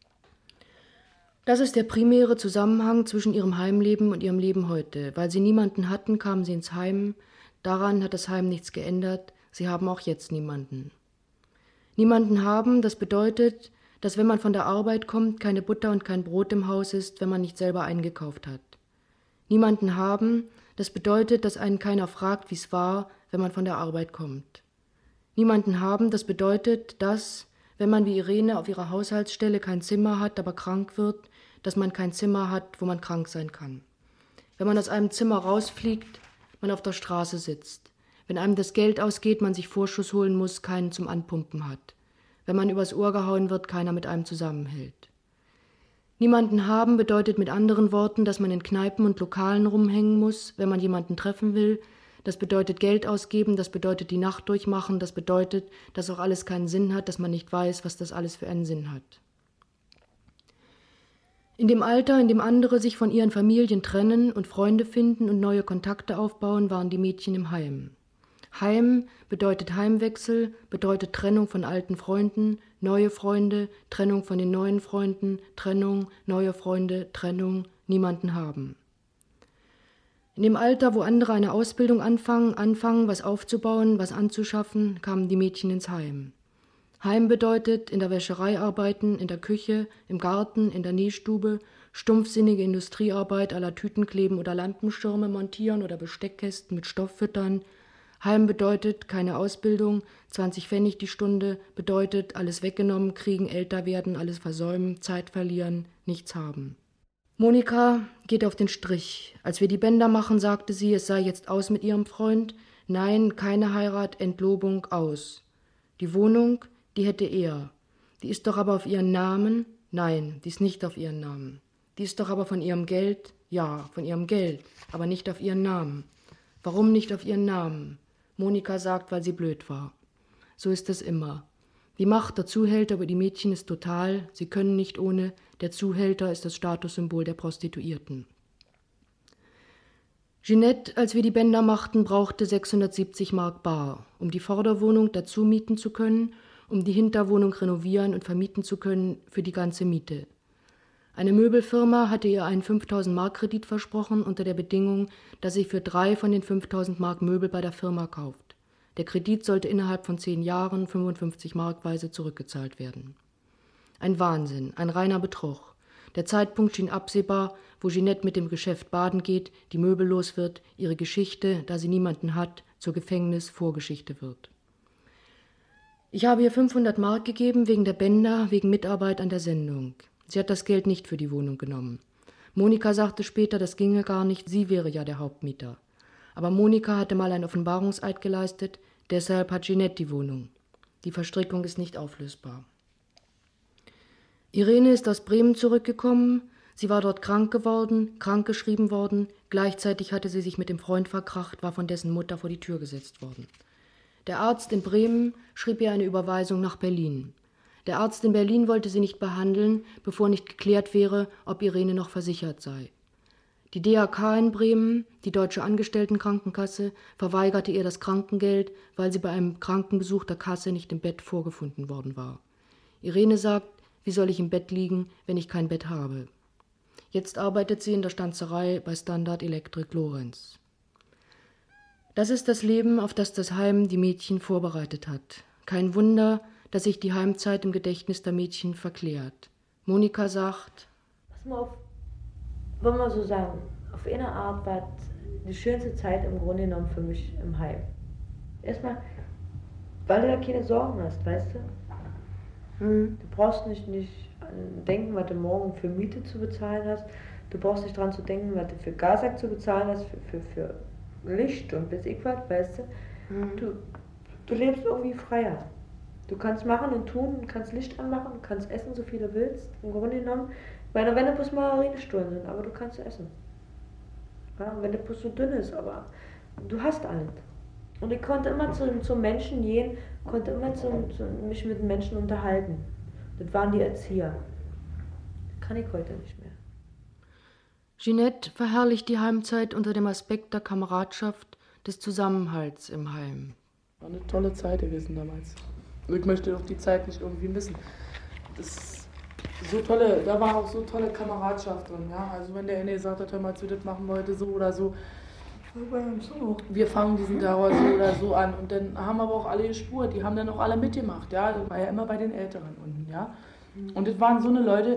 Das ist der primäre Zusammenhang zwischen ihrem Heimleben und ihrem Leben heute. Weil sie niemanden hatten, kamen sie ins Heim. Daran hat das Heim nichts geändert. Sie haben auch jetzt niemanden. Niemanden haben, das bedeutet, dass wenn man von der Arbeit kommt, keine Butter und kein Brot im Haus ist, wenn man nicht selber eingekauft hat. Niemanden haben, das bedeutet, dass einen keiner fragt, wie es war, wenn man von der Arbeit kommt. Niemanden haben, das bedeutet, dass, wenn man wie Irene auf ihrer Haushaltsstelle kein Zimmer hat, aber krank wird, dass man kein Zimmer hat, wo man krank sein kann. Wenn man aus einem Zimmer rausfliegt, man auf der Straße sitzt. Wenn einem das Geld ausgeht, man sich Vorschuss holen muss, keinen zum Anpumpen hat. Wenn man übers Ohr gehauen wird, keiner mit einem zusammenhält. Niemanden haben bedeutet mit anderen Worten, dass man in Kneipen und Lokalen rumhängen muss, wenn man jemanden treffen will. Das bedeutet Geld ausgeben, das bedeutet die Nacht durchmachen, das bedeutet, dass auch alles keinen Sinn hat, dass man nicht weiß, was das alles für einen Sinn hat. In dem Alter, in dem andere sich von ihren Familien trennen und Freunde finden und neue Kontakte aufbauen, waren die Mädchen im Heim. Heim bedeutet Heimwechsel, bedeutet Trennung von alten Freunden, neue Freunde, Trennung von den neuen Freunden, Trennung, neue Freunde, Trennung, niemanden haben. In dem Alter, wo andere eine Ausbildung anfangen, anfangen, was aufzubauen, was anzuschaffen, kamen die Mädchen ins Heim. Heim bedeutet in der Wäscherei arbeiten, in der Küche, im Garten, in der Nähstube, stumpfsinnige Industriearbeit à la Tütenkleben oder Lampenschirme montieren oder Besteckkästen mit Stoff füttern. Heim bedeutet keine Ausbildung, zwanzig Pfennig die Stunde, bedeutet alles weggenommen kriegen, älter werden, alles versäumen, Zeit verlieren, nichts haben. Monika geht auf den Strich. Als wir die Bänder machen, sagte sie, es sei jetzt aus mit ihrem Freund. Nein, keine Heirat, Entlobung, aus. Die Wohnung, die hätte er. Die ist doch aber auf ihren Namen? Nein, die ist nicht auf ihren Namen. Die ist doch aber von ihrem Geld? Ja, von ihrem Geld, aber nicht auf ihren Namen. Warum nicht auf ihren Namen? Monika sagt, weil sie blöd war. So ist es immer. Die Macht der Zuhälter über die Mädchen ist total, sie können nicht ohne, der Zuhälter ist das Statussymbol der Prostituierten. Jeanette, als wir die Bänder machten, brauchte sechshundertsiebzig Mark bar, um die Vorderwohnung dazu mieten zu können, um die Hinterwohnung renovieren und vermieten zu können für die ganze Miete. Eine Möbelfirma hatte ihr einen fünftausend Mark Kredit versprochen unter der Bedingung, dass sie für drei von den fünftausend Mark Möbel bei der Firma kauft. Der Kredit sollte innerhalb von zehn Jahren fünfundfünfzig Markweise zurückgezahlt werden. Ein Wahnsinn, ein reiner Betrug. Der Zeitpunkt schien absehbar, wo Jeanette mit dem Geschäft baden geht, die Möbel los wird, ihre Geschichte, da sie niemanden hat, zur Gefängnis-Vorgeschichte wird. Ich habe ihr fünfhundert Mark gegeben, wegen der Bänder, wegen Mitarbeit an der Sendung. Sie hat das Geld nicht für die Wohnung genommen. Monika sagte später, das ginge gar nicht, sie wäre ja der Hauptmieter. Aber Monika hatte mal einen Offenbarungseid geleistet, deshalb hat Jeanette die Wohnung. Die Verstrickung ist nicht auflösbar. Irene ist aus Bremen zurückgekommen, sie war dort krank geworden, krankgeschrieben worden, gleichzeitig hatte sie sich mit dem Freund verkracht, war von dessen Mutter vor die Tür gesetzt worden. Der Arzt in Bremen schrieb ihr eine Überweisung nach Berlin. Der Arzt in Berlin wollte sie nicht behandeln, bevor nicht geklärt wäre, ob Irene noch versichert sei. Die D A K in Bremen, die Deutsche Angestelltenkrankenkasse, verweigerte ihr das Krankengeld, weil sie bei einem Krankenbesuch der Kasse nicht im Bett vorgefunden worden war. Irene sagt, wie soll ich im Bett liegen, wenn ich kein Bett habe? Jetzt arbeitet sie in der Stanzerei bei Standard Electric Lorenz. Das ist das Leben, auf das das Heim die Mädchen vorbereitet hat. Kein Wunder, dass sich die Heimzeit im Gedächtnis der Mädchen verklärt. Monika sagt,
pass mal auf, wollen wir so sagen, auf eine Art war die schönste Zeit im Grunde genommen für mich im Heim. Erstmal, weil du da keine Sorgen hast, weißt du? Hm. Du brauchst nicht, nicht an denken, was du morgen für Miete zu bezahlen hast. Du brauchst nicht dran zu denken, was du für Gasak zu bezahlen hast, für, für, für Licht und bis ich was, weißt du? Hm. du? Du lebst irgendwie freier. Du kannst machen und tun, du kannst Licht anmachen, du kannst essen, so viel du willst, im Grunde genommen. Weil wenn du bloß Margarinestullen sind, aber du kannst essen. Ja, wenn du bloß so dünn ist, aber du hast alles. Und ich konnte immer zu, zu Menschen gehen, konnte immer zu, zu, mich mit Menschen unterhalten. Das waren die Erzieher. Das kann ich heute nicht mehr.
Jeanette verherrlicht die Heimzeit unter dem Aspekt der Kameradschaft, des Zusammenhalts im Heim.
War eine tolle Zeit gewesen damals. Ich möchte auch die Zeit nicht irgendwie missen. Das so tolle, da war auch so tolle Kameradschaft drin. Ja? Also wenn der eine gesagt hat, hör mal zu, das machen wir heute so oder so. Wir fangen diesen Dauer so oder so an. Und dann haben aber auch alle gespurt, die haben dann auch alle mitgemacht. Ja? Das war ja immer bei den Älteren unten. Ja? Und das waren so eine Leute,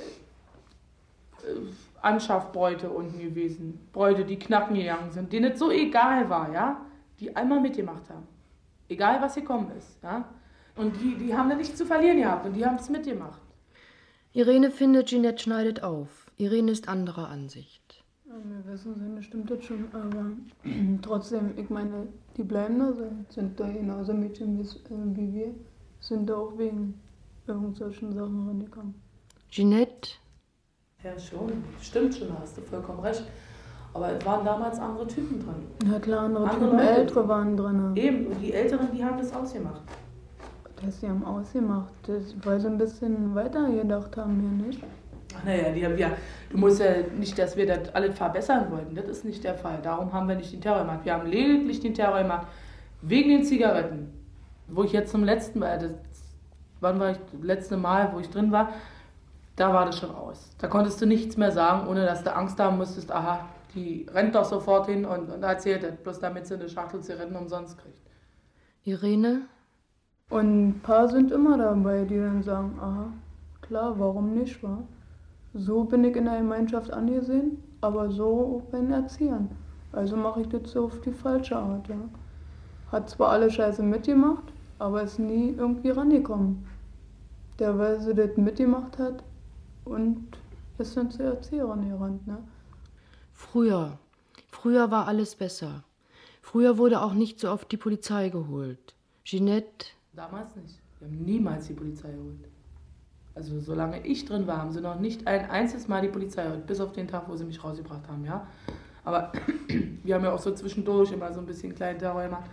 äh, Anschaffbräute unten gewesen. Bräute, die knacken gegangen sind, denen es so egal war, ja? Die einmal mitgemacht haben. Egal was gekommen ist. Ja? Und die, die haben da nichts zu verlieren gehabt und die haben es mitgemacht.
Irene findet, Ginette schneidet auf. Irene ist anderer Ansicht.
Ja, wir wissen, Sünde stimmt das schon, aber trotzdem, ich meine, die bleiben da, sind da genauso Mädchen wie, äh, wie wir, sind da auch wegen irgendwelchen Sachen rangekommen.
Ginette?
Ja, schon, stimmt schon, hast du vollkommen recht. Aber es waren damals andere Typen drin.
Ja klar, andere,
Andere
Typen,
Leute.
Ältere waren drin.
Eben, und die Älteren, die haben das ausgemacht.
Das die haben ausgemacht, das, weil sie ein bisschen weiter gedacht haben, hier nicht.
Ach naja, die haben ja, du musst ja nicht, dass wir das alles verbessern wollten. Das ist nicht der Fall. Darum haben wir nicht den Terror gemacht. Wir haben lediglich den Terror gemacht wegen den Zigaretten. Wo ich jetzt zum letzten Mal, das, wann war ich, das letzte Mal, wo ich drin war, da war das schon aus. Da konntest du nichts mehr sagen, ohne dass du Angst haben musstest, aha, die rennt doch sofort hin und, und erzählt das, bloß damit sie eine Schachtel Zigaretten umsonst kriegt.
Irene?
Und ein paar sind immer dabei, die dann sagen, aha, klar, warum nicht, wa? So bin ich in der Gemeinschaft angesehen, aber so auch bei den Erziehern. Also mache ich das so auf die falsche Art, ja. Hat zwar alle Scheiße mitgemacht, aber ist nie irgendwie rangekommen. Der, weil sie das mitgemacht hat und ist dann zur Erzieherin gerannt, ne?
Früher. Früher war alles besser. Früher wurde auch nicht so oft die Polizei geholt. Ginette?
Damals nicht. Wir haben niemals die Polizei geholt. Also solange ich drin war, haben sie noch nicht ein einziges Mal die Polizei geholt, bis auf den Tag, wo sie mich rausgebracht haben, ja. Aber wir haben ja auch so zwischendurch immer so ein bisschen kleinen Terror gemacht.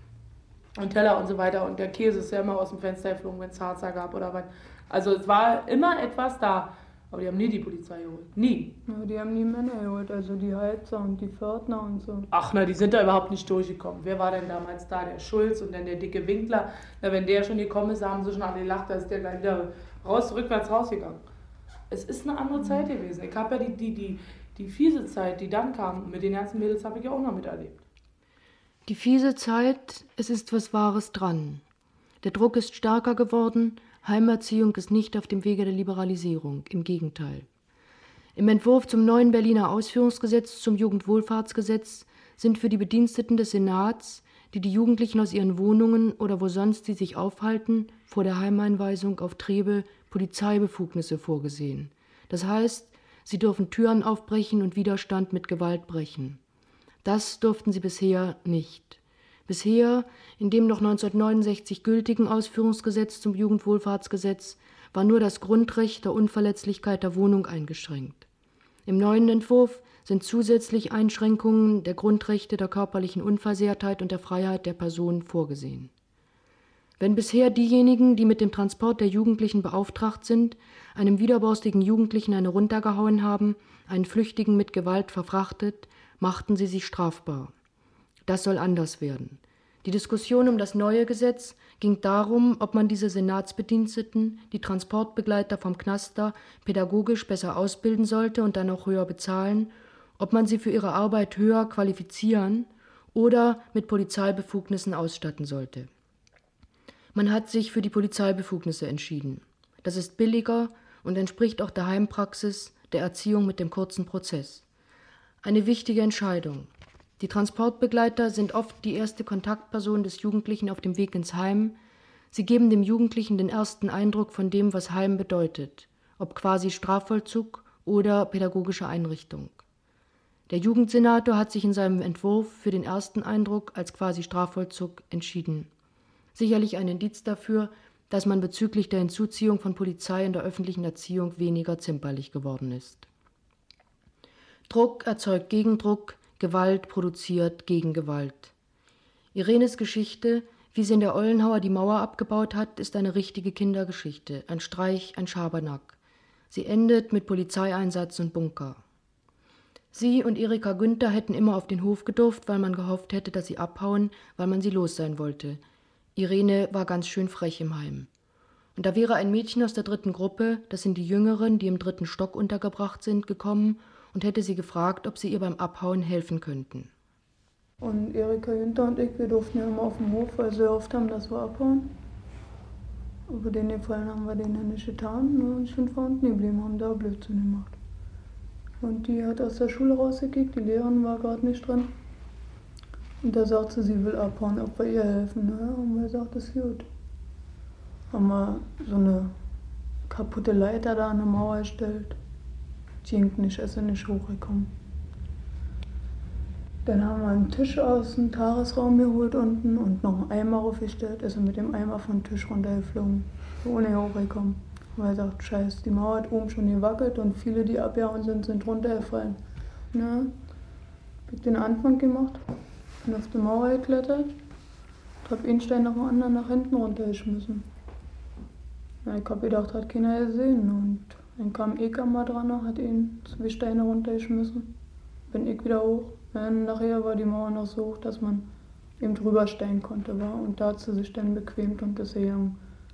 Und Teller und so weiter. Und der Käse ist ja immer aus dem Fenster geflogen, wenn es Harzer gab oder was. Also es war immer etwas da. Aber die haben nie die Polizei geholt. Nie.
Ja, die haben nie Männer geholt, also die Heizer und die Pförtner und so.
Ach na, die sind da überhaupt nicht durchgekommen. Wer war denn damals da? Der Schulz und dann der dicke Winkler. Na, wenn der schon gekommen ist, haben sie schon alle gelacht, da ist der gleich wieder raus, rückwärts rausgegangen. Es ist eine andere Zeit gewesen. Ich habe ja die, die, die, die fiese Zeit, die dann kam, mit den ganzen Mädels habe ich ja auch noch miterlebt.
Die fiese Zeit, es ist was Wahres dran. Der Druck ist stärker geworden, Heimerziehung ist nicht auf dem Wege der Liberalisierung, im Gegenteil. Im Entwurf zum neuen Berliner Ausführungsgesetz zum Jugendwohlfahrtsgesetz sind für die Bediensteten des Senats, die die Jugendlichen aus ihren Wohnungen oder wo sonst sie sich aufhalten, vor der Heimeinweisung auf Trebe Polizeibefugnisse vorgesehen. Das heißt, sie dürfen Türen aufbrechen und Widerstand mit Gewalt brechen. Das durften sie bisher nicht. Bisher, in dem noch neunzehnhundertneunundsechzig gültigen Ausführungsgesetz zum Jugendwohlfahrtsgesetz, war nur das Grundrecht der Unverletzlichkeit der Wohnung eingeschränkt. Im neuen Entwurf sind zusätzlich Einschränkungen der Grundrechte der körperlichen Unversehrtheit und der Freiheit der Person vorgesehen. Wenn bisher diejenigen, die mit dem Transport der Jugendlichen beauftragt sind, einem widerborstigen Jugendlichen eine runtergehauen haben, einen Flüchtigen mit Gewalt verfrachtet, machten sie sich strafbar. Das soll anders werden. Die Diskussion um das neue Gesetz ging darum, ob man diese Senatsbediensteten, die Transportbegleiter vom Knaster, pädagogisch besser ausbilden sollte und dann auch höher bezahlen, ob man sie für ihre Arbeit höher qualifizieren oder mit Polizeibefugnissen ausstatten sollte. Man hat sich für die Polizeibefugnisse entschieden. Das ist billiger und entspricht auch der Heimpraxis, der Erziehung mit dem kurzen Prozess. Eine wichtige Entscheidung. Die Transportbegleiter sind oft die erste Kontaktperson des Jugendlichen auf dem Weg ins Heim. Sie geben dem Jugendlichen den ersten Eindruck von dem, was Heim bedeutet, ob quasi Strafvollzug oder pädagogische Einrichtung. Der Jugendsenator hat sich in seinem Entwurf für den ersten Eindruck als quasi Strafvollzug entschieden. Sicherlich ein Indiz dafür, dass man bezüglich der Hinzuziehung von Polizei in der öffentlichen Erziehung weniger zimperlich geworden ist. Druck erzeugt Gegendruck, Gewalt produziert Gegengewalt. Irenes Geschichte, wie sie in der Ollenhauer die Mauer abgebaut hat, ist eine richtige Kindergeschichte, ein Streich, ein Schabernack. Sie endet mit Polizeieinsatz und Bunker. Sie und Erika Günther hätten immer auf den Hof gedurft, weil man gehofft hätte, dass sie abhauen, weil man sie los sein wollte. Irene war ganz schön frech im Heim. Und da wäre ein Mädchen aus der dritten Gruppe, das sind die Jüngeren, die im dritten Stock untergebracht sind, gekommen und hätte sie gefragt, ob sie ihr beim Abhauen helfen könnten.
Und Erika Günther und ich, wir durften ja immer auf dem Hof, weil sie gehofft haben, dass wir abhauen. Aber den Gefallen haben wir denen ja nicht getan, ne? Und sind vor unten geblieben, haben da Blödsinn gemacht. Und die hat aus der Schule rausgekickt, die Lehrerin war gerade nicht dran. Und da sagt sie, sie will abhauen, ob wir ihr helfen. Ne? Und wir gesagt, das ist gut. Haben wir so eine kaputte Leiter da an der Mauer gestellt. Die hängt nicht, ist sie nicht hochgekommen. Dann haben wir einen Tisch aus dem Tagesraum geholt unten und noch einen Eimer aufgestellt. Ist er mit dem Eimer vom Tisch runtergeflogen, ohne hochgekommen. Weil er sagt, scheiße, die Mauer hat oben schon gewackelt und viele, die abgehauen sind, sind runtergefallen. Ja, hab ich den Anfang gemacht, bin auf die Mauer geklettert, hab einen Stein nach dem anderen nach hinten runtergeschmissen. Ja, ich hab gedacht, hat keiner gesehen. Und dann kam Eka mal dran, hat ihn zwei Steine runtergeschmissen. Bin ich wieder hoch. Ja, nachher war die Mauer noch so hoch, dass man eben drüber steigen konnte. War. Und da hat sie sich dann bequemt und ist gegangen.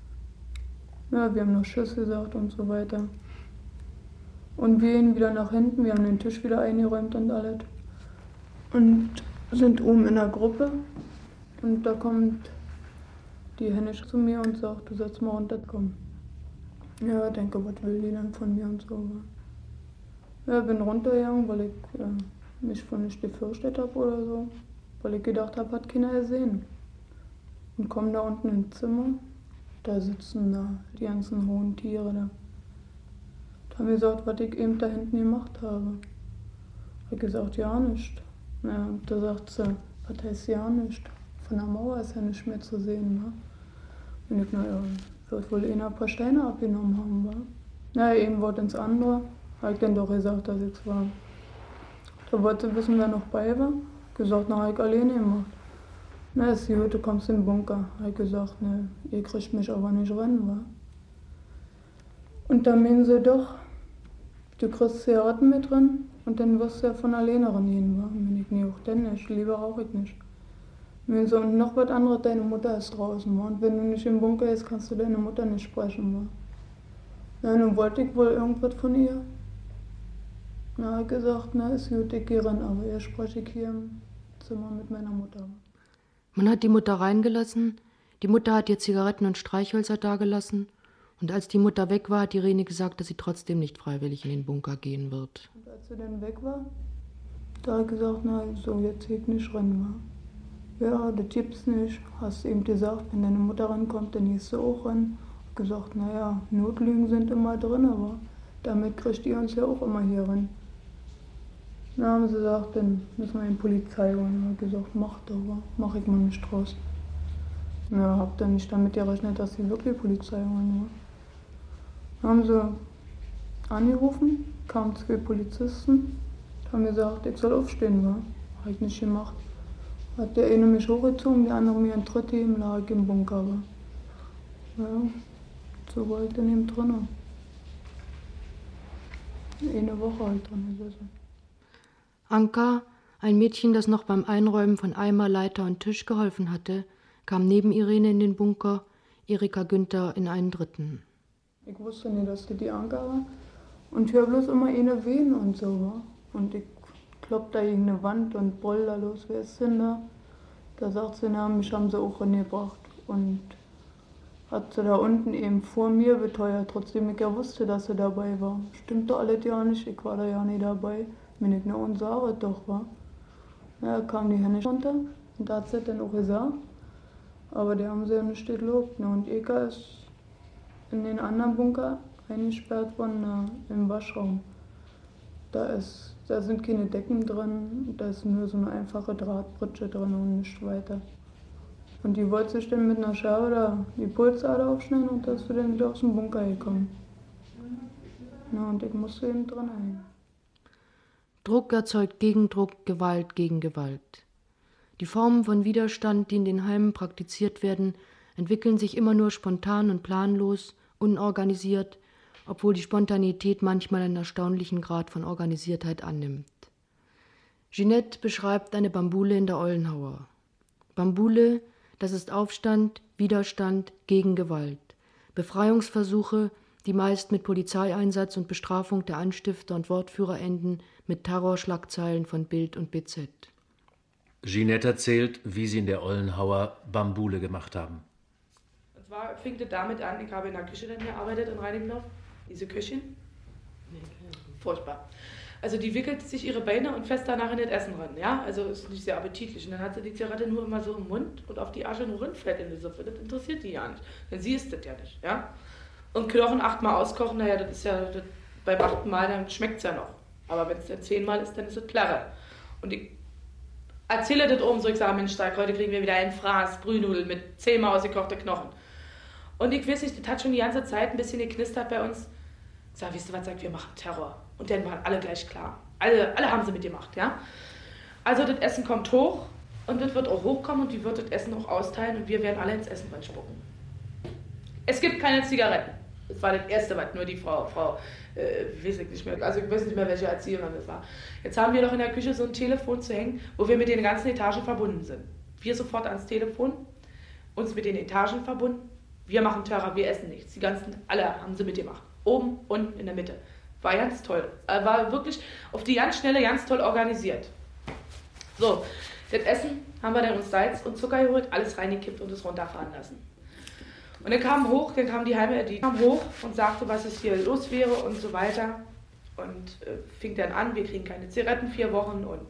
Ja, wir haben noch Tschüss gesagt und so weiter. Und wir gehen wieder nach hinten, wir haben den Tisch wieder eingeräumt und alles. Und sind oben in der Gruppe. Und da kommt die Hennisch zu mir und sagt, du sollst mal runterkommen. Ja, denke, was will die denn von mir und so. Ja, bin runtergegangen, weil ich ja, mich von nicht gefürchtet habe oder so. Weil ich gedacht habe, hat keiner gesehen. Und komme da unten ins Zimmer, da sitzen da die ganzen hohen Tiere da. Da haben gesagt, was ich eben da hinten gemacht habe. Ich habe gesagt, ja nicht. Ja, und da sagt sie, was heißt ja nicht? Von der Mauer ist ja nicht mehr zu sehen. Ne? Und ich, naja, wird wohl einer ein paar Steine abgenommen haben. Wa? Naja, ein Wort ins andere. Habe ich dann doch gesagt, dass ich es war. Da wollte sie wissen, wer noch bei war. Gesagt, na, habe ich alleine gemacht. Na, ist gut, du kommst in den Bunker. Habe ich gesagt, ne, ihr kriegt mich aber nicht rein, wa? Und dann meinen sie doch, du kriegst Zigaretten mit drin und dann wirst du ja von alleine reingehen, wa? Wenn ich nie auch denn nicht, lieber rauche ich nicht. Meinen sie, und noch was anderes, deine Mutter ist draußen, wa? Und wenn du nicht im Bunker bist, kannst du deine Mutter nicht sprechen, wa? Ja, nun wollte ich wohl irgendwas von ihr. Na, habe ich gesagt, na, ist gut, ich gehe ran, aber erst spreche ich hier im Zimmer mit meiner Mutter.
Man hat die Mutter reingelassen, die Mutter hat ihr Zigaretten und Streichhölzer dagelassen und als die Mutter weg war, hat Irene gesagt, dass sie trotzdem nicht freiwillig in den Bunker gehen wird.
Und als sie dann weg war, da habe ich gesagt, na, so, jetzt geh ich nicht ran, wa? Ja, das gibt's nicht. Hast du eben gesagt, wenn deine Mutter rankommt, dann gehst du auch ran. Ich habe gesagt, naja, Notlügen sind immer drin, aber damit kriegt ihr uns ja auch immer hier ran. Dann haben sie gesagt, dann müssen wir in die Polizei holen. Ich habe gesagt, mach doch, wa? Mach ich mal nicht draus. Ja, hab dann nicht damit gerechnet, dass sie wirklich Polizei holen. Wa? Dann haben sie angerufen, kamen zwei Polizisten, haben gesagt, ich soll aufstehen, wa? Hab ich nicht gemacht. Hat der eine mich hochgezogen, der andere mir einen Tritt gegeben, lag ich im Bunker. Wa? Ja, so war ich dann eben drinnen. Eine Woche halt drin gesessen.
Anka, ein Mädchen, das noch beim Einräumen von Eimer, Leiter und Tisch geholfen hatte, kam neben Irene in den Bunker, Erika Günther in einen dritten.
Ich wusste nicht, dass die die Anka war. Und ich höre bloß immer eine wehen und so. Wa? Und ich klopp da gegen eine Wand und brüll da los, wer ist denn da? Da sagt sie, na, mich haben sie auch reingebracht. Und hat sie da unten eben vor mir beteuert, trotzdem ich ja wusste, dass sie dabei war. Stimmt doch alles ja nicht, ich war da ja nicht dabei. Wenn ich nur und sah es doch, war. Ja, kam die Hände runter und da hat sie dann auch gesagt. Aber die haben sie ja nicht gelobt. Ne? Und Eka ist in den anderen Bunker eingesperrt worden, ne, im Waschraum. Da, ist, da sind keine Decken drin, da ist nur so eine einfache Drahtpritsche drin und nichts weiter. Und die wollte sich dann mit einer Schere da die Pulsader aufschneiden und da ist sie dann wieder aus dem Bunker gekommen. Ja, und ich musste eben dran hängen.
Druck erzeugt Gegendruck, Gewalt gegen Gewalt. Die Formen von Widerstand, die in den Heimen praktiziert werden, entwickeln sich immer nur spontan und planlos, unorganisiert, obwohl die Spontanität manchmal einen erstaunlichen Grad von Organisiertheit annimmt. Ginette beschreibt eine Bambule in der Ollenhauer. Bambule, das ist Aufstand, Widerstand gegen Gewalt, Befreiungsversuche, die meist mit Polizeieinsatz und Bestrafung der Anstifter und Wortführer enden, mit Terrorschlagzeilen von Bild und B Z.
Ginette erzählt, wie sie in der Ollenhauer Bambule gemacht haben.
Und zwar fing das damit an, ich habe in der Küche dann gearbeitet in Reinickendorf, diese Köchin. Furchtbar. Also die wickelt sich ihre Beine und fest danach in das Essen ran, ja, also ist nicht sehr appetitlich. Und dann hat sie die Zigarette nur immer so im Mund und auf die Asche nur Rindfett in die Suppe, das interessiert die ja nicht, denn sie isst das ja nicht, ja. Und Knochen achtmal auskochen, naja, das ist ja, das, beim achten Mal, dann schmeckt es ja noch. Aber wenn es dann zehnmal ist, dann ist es Plärre. Und ich erzähle das oben so, ich sage, Mensch, heute kriegen wir wieder einen Fraß, Brühnudeln mit zehnmal ausgekochte Knochen. Und ich weiß nicht, das hat schon die ganze Zeit ein bisschen geknistert bei uns. Ich sage, weißt du was, sagt, wir machen Terror. Und dann waren alle gleich klar. Alle, alle haben sie mitgemacht, ja. Also das Essen kommt hoch und das wird auch hochkommen und die wird das Essen auch austeilen und wir werden alle ins Essen spucken. Es gibt keine Zigaretten. Das war das Erste, was nur die Frau, Frau, äh, weiß ich nicht mehr, also ich weiß nicht mehr, welche Erzieherin das war. Jetzt haben wir doch in der Küche so ein Telefon zu hängen, wo wir mit den ganzen Etagen verbunden sind. Wir sofort ans Telefon, uns mit den Etagen verbunden. Wir machen Terror, wir essen nichts. Die ganzen, alle haben sie mitgemacht. Oben, unten, in der Mitte. War ganz toll. War wirklich auf die ganz Schnelle ganz toll organisiert. So, das Essen haben wir dann uns Salz und Zucker geholt, alles reingekippt und es runterfahren lassen. Und dann kamen hoch, dann kam die Heime, die kam hoch und sagte, was es hier los wäre und so weiter. Und äh, fing dann an, wir kriegen keine Zigaretten vier Wochen und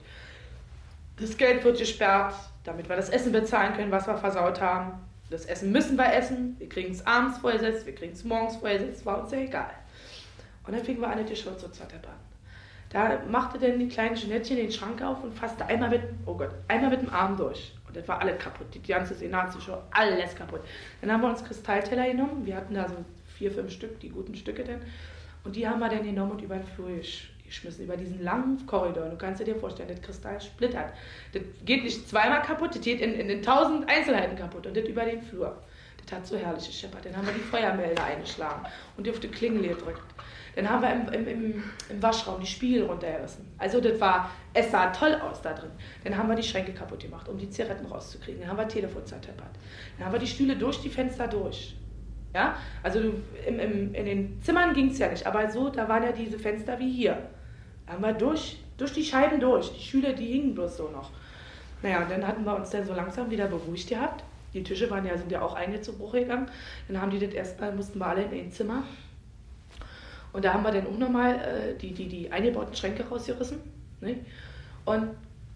das Geld wird gesperrt, damit wir das Essen bezahlen können, was wir versaut haben. Das Essen müssen wir essen, wir kriegen es abends vorgesetzt, wir kriegen es morgens vorgesetzt, war uns ja egal. Und dann fingen wir an, die Geschirr zu zerdeppern. Da machte dann die kleine Jeanettchen den Schrank auf und fasste einmal mit, oh Gott, einmal mit dem Arm durch. Und das war alles kaputt, die ganze Senatsshow, alles kaputt. Dann haben wir uns Kristallteller genommen, wir hatten da so vier, fünf Stück, die guten Stücke dann. Und die haben wir dann genommen und über den Flur geschmissen, über diesen langen Korridor. Du kannst dir vorstellen, das Kristall splittert. Das geht nicht zweimal kaputt, das geht in, in, in tausend Einzelheiten kaputt. Und das über den Flur. Das hat so herrlich gescheppert. Dann haben wir die Feuermelder eingeschlagen und die auf die Klingel gedrückt. Dann haben wir im, im, im, im Waschraum die Spiegel runtergerissen. Also das war, es sah toll aus da drin. Dann haben wir die Schränke kaputt gemacht, um die Zigaretten rauszukriegen. Dann haben wir Telefon zerteppert. Dann haben wir die Stühle durch die Fenster durch. Ja? Also im, im, in den Zimmern ging es ja nicht, aber so, da waren ja diese Fenster wie hier. Da haben wir durch, durch die Scheiben durch. Die Stühle, die hingen bloß so noch. Naja, und dann hatten wir uns dann so langsam wieder beruhigt gehabt. Die Tische waren ja, sind ja auch einige zu Bruch gegangen. Dann haben die das erstmal, mussten wir alle in ein Zimmer. Und da haben wir dann auch nochmal äh, die, die, die eingebauten Schränke rausgerissen. Ne? Und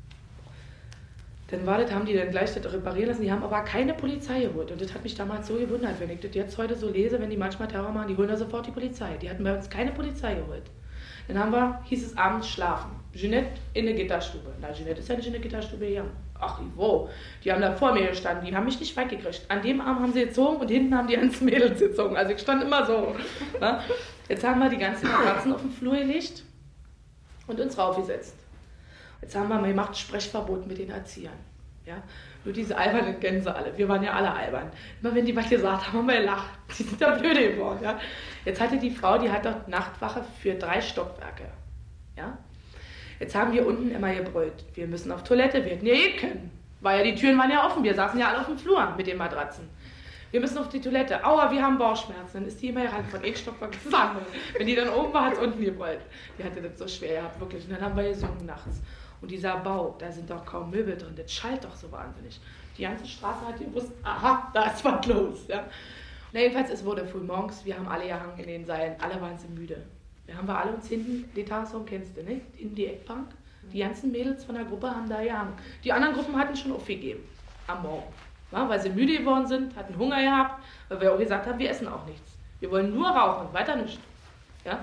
dann war das, haben die dann gleich das reparieren lassen. Die haben aber keine Polizei geholt. Und das hat mich damals so gewundert, wenn ich das jetzt heute so lese, wenn die manchmal Terror machen, die holen da sofort die Polizei. Die hatten bei uns keine Polizei geholt. Dann haben wir, hieß es abends schlafen. Jeanette in der Gitterstube. Na, Jeanette ist ja nicht in der Gitterstube gegangen. Ach, wo? Die haben da vor mir gestanden, die haben mich nicht weggekriegt. An dem Arm haben sie gezogen und hinten haben die ganzen Mädels gezogen. Also ich stand immer so. Na? Jetzt haben wir die ganzen Matratzen auf den Flur gelegt und uns raufgesetzt. Jetzt haben wir mal gemacht Sprechverbot mit den Erziehern. Ja? Nur diese albernen Gänse alle. Wir waren ja alle albern. Immer wenn die was gesagt haben, haben wir gelacht. Die sind da blöde geworden. Ja? Jetzt hatte die Frau, die hat dort Nachtwache für drei Stockwerke. Ja? Jetzt haben wir unten immer gebrüllt. Wir müssen auf Toilette, wir hätten ja eh können. Weil ja die Türen waren ja offen, wir saßen ja alle auf dem Flur mit den Matratzen. Wir müssen auf die Toilette. Aua, wir haben Bauchschmerzen. Dann ist die immer gerannt von Eckstockwerk gefangen. Wenn die dann oben war, hat es unten gebrüllt. Die hatte das so schwer gehabt, wirklich. Und dann haben wir gesungen nachts. Und dieser Bau, da sind doch kaum Möbel drin, das schallt doch so wahnsinnig. Die ganze Straße hat gewusst, aha, da ist was los. Ja. Na, jedenfalls, es wurde früh morgens, wir haben alle gehangen in den Seilen, alle waren so müde. Da haben wir alle uns hinten, die Tagesraum kennst du, nicht? In die Eckbank. Die ganzen Mädels von der Gruppe haben da gehangen. Die anderen Gruppen hatten schon aufgegeben am Morgen. Ja, weil sie müde geworden sind, hatten Hunger gehabt, weil wir auch gesagt haben, wir essen auch nichts. Wir wollen nur rauchen, weiter nichts. Ja?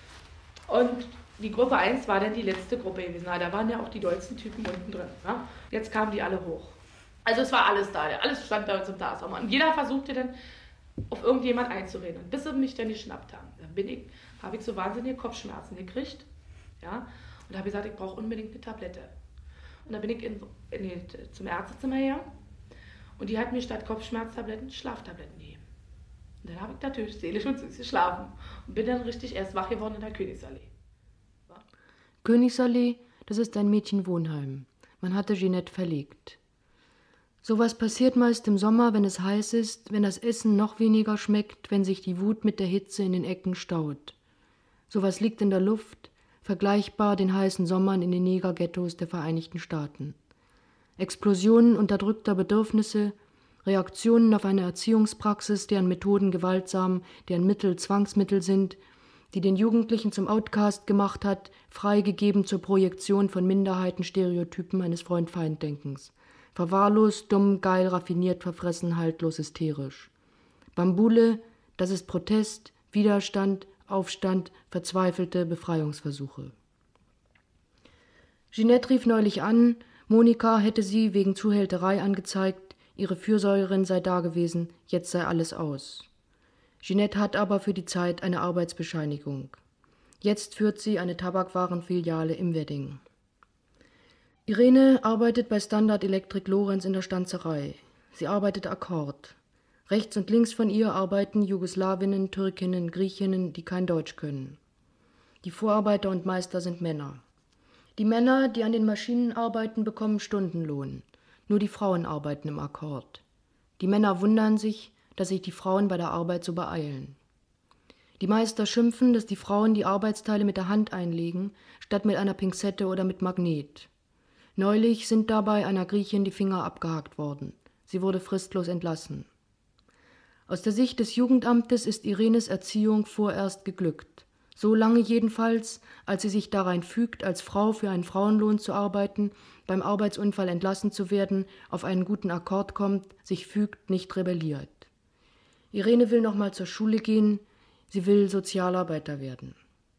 Und die Gruppe eins war dann die letzte Gruppe gewesen. Da waren ja auch die dollsten Typen unten drin. Ja? Jetzt kamen die alle hoch. Also es war alles da, alles stand bei uns im Tagesraum. Und jeder versuchte dann, auf irgendjemand einzureden. Und bis sie mich dann geschnappt haben. Dann bin ich, habe ich so wahnsinnige Kopfschmerzen gekriegt. Ja? Und habe gesagt, ich brauche unbedingt eine Tablette. Und dann bin ich in, in die, zum Ärztezimmer her. Und die hat mir statt Kopfschmerztabletten Schlaftabletten gegeben. Und dann habe ich natürlich seelisch und süß geschlafen. Und bin dann richtig erst wach geworden in der Königsallee. Ja.
Königsallee, das ist ein Mädchenwohnheim. Man hatte Jeanette verlegt. Sowas passiert meist im Sommer, wenn es heiß ist, wenn das Essen noch weniger schmeckt, wenn sich die Wut mit der Hitze in den Ecken staut. Sowas liegt in der Luft, vergleichbar den heißen Sommern in den Negerghettos der Vereinigten Staaten. Explosionen unterdrückter Bedürfnisse, Reaktionen auf eine Erziehungspraxis, deren Methoden gewaltsam, deren Mittel Zwangsmittel sind, die den Jugendlichen zum Outcast gemacht hat, freigegeben zur Projektion von Minderheitenstereotypen eines Freund-Feind-Denkens. Verwahrlost, dumm, geil, raffiniert, verfressen, haltlos, hysterisch. Bambule, das ist Protest, Widerstand, Aufstand, verzweifelte Befreiungsversuche. Ginette rief neulich an, Monika hätte sie wegen Zuhälterei angezeigt, ihre Fürsorgerin sei dagewesen, jetzt sei alles aus. Ginette hat aber für die Zeit eine Arbeitsbescheinigung. Jetzt führt sie eine Tabakwarenfiliale im Wedding. Irene arbeitet bei Standard Electric Lorenz in der Stanzerei. Sie arbeitet Akkord. Rechts und links von ihr arbeiten Jugoslawinnen, Türkinnen, Griechinnen, die kein Deutsch können. Die Vorarbeiter und Meister sind Männer. Die Männer, die an den Maschinen arbeiten, bekommen Stundenlohn. Nur die Frauen arbeiten im Akkord. Die Männer wundern sich, dass sich die Frauen bei der Arbeit so beeilen. Die Meister schimpfen, dass die Frauen die Arbeitsteile mit der Hand einlegen, statt mit einer Pinzette oder mit Magnet. Neulich sind dabei einer Griechin die Finger abgehackt worden. Sie wurde fristlos entlassen. Aus der Sicht des Jugendamtes ist Irenes Erziehung vorerst geglückt. So lange jedenfalls, als sie sich darein fügt, als Frau für einen Frauenlohn zu arbeiten, beim Arbeitsunfall entlassen zu werden, auf einen guten Akkord kommt, sich fügt, nicht rebelliert. Irene will noch mal zur Schule gehen, sie will Sozialarbeiter werden.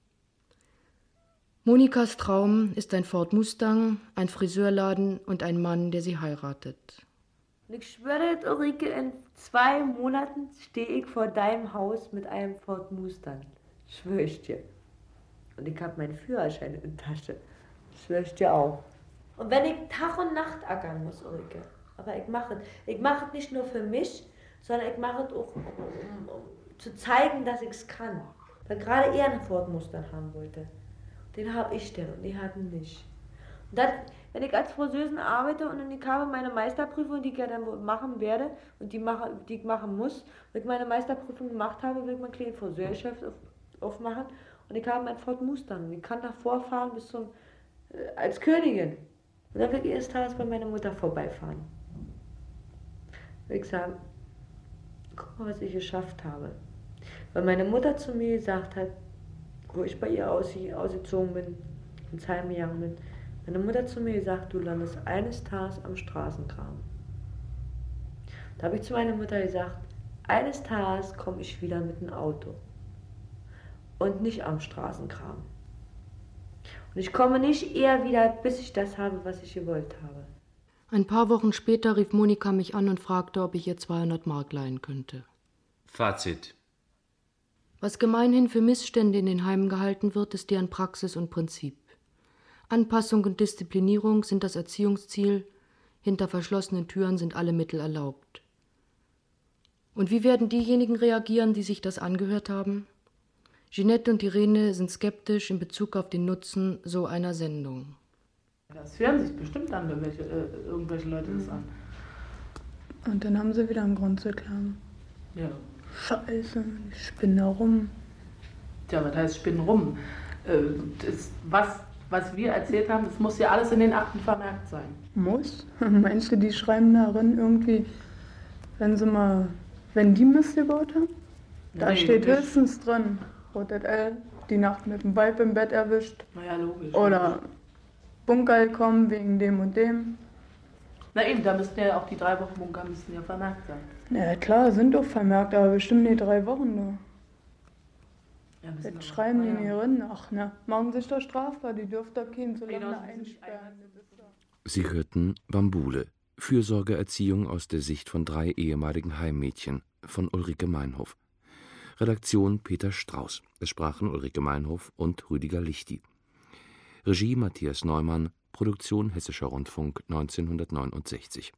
Monikas Traum ist ein Ford Mustang, ein Friseurladen und ein Mann, der sie heiratet.
Und ich schwöre dir, Ulrike, in zwei Monaten stehe ich vor deinem Haus mit einem Ford Mustang. Schwöre ich dir. Und ich habe meinen Führerschein in der Tasche. Schwöre ich dir auch. Und wenn ich Tag und Nacht ackern muss, Ulrike, aber ich mache es. Ich mache es nicht nur für mich, sondern ich mache es auch, um, um, um zu zeigen, dass ich es kann. Weil gerade er einen Ford Mustang haben wollte. Den habe ich denn und die hatten nicht. Und dann, wenn ich als Friseurin arbeite und ich habe meine Meisterprüfung, die ich ja dann machen werde und die, mache, die ich machen muss, wenn ich meine Meisterprüfung gemacht habe, will ich mein kleines Friseurgeschäft auf, aufmachen und ich habe meinen Ford Mustang und ich kann davor fahren bis zum, äh, als Königin. Und dann will ich erst Tages bei meiner Mutter vorbeifahren. Will ich sagen, guck mal, was ich geschafft habe. Weil meine Mutter zu mir gesagt hat, wo ich bei ihr ausgezogen bin, ins Heim gegangen bin, meine Mutter zu mir gesagt, du landest eines Tages am Straßenkram. Da habe ich zu meiner Mutter gesagt, eines Tages komme ich wieder mit dem Auto und nicht am Straßenkram. Und ich komme nicht eher wieder, bis ich das habe, was ich gewollt habe.
Ein paar Wochen später rief Monika mich an und fragte, ob ich ihr zweihundert Mark leihen könnte.
Fazit.
Was gemeinhin für Missstände in den Heimen gehalten wird, ist deren Praxis und Prinzip. Anpassung und Disziplinierung sind das Erziehungsziel, hinter verschlossenen Türen sind alle Mittel erlaubt. Und wie werden diejenigen reagieren, die sich das angehört haben? Ginette und Irene sind skeptisch in Bezug auf den Nutzen so einer Sendung.
Das hören sich bestimmt an, wenn welche, äh, irgendwelche Leute das an.
Und dann haben sie wieder einen Grund zu klagen.
Ja.
Scheiße, ich spinne da rum.
Tja, was heißt spinnen rum? Äh, das, was, was wir erzählt haben, das muss ja alles in den Akten vermerkt sein.
Muss? Meinst du, die schreiben darin irgendwie, wenn sie mal, wenn die Mist gebaut haben? Da
Nee,
steht
nicht.
höchstens drin, Rotet L, die Nacht mit dem Weib im Bett erwischt.
Naja, logisch.
Oder Bunker gekommen wegen dem und dem.
Na eben, da müssten ja auch die drei Wochen Bunker müssten ja vermerkt sein.
Ja klar, sind doch vermerkt, aber bestimmt die drei Wochen nur.
Ja, müssen
Jetzt
wir-
schreiben die
na ja.
nicht rein, ach ne, machen sich doch strafbar, die dürfen doch keinen so lange
Genau, sie sind
einsperren.
Sie hörten Bambule, Fürsorgeerziehung aus der Sicht von drei ehemaligen Heimmädchen von Ulrike Meinhof. Redaktion Peter Strauß. Es sprachen Ulrike Meinhof und Rüdiger Lichti. Regie Matthias Neumann, Produktion Hessischer Rundfunk neunzehnhundertneunundsechzig.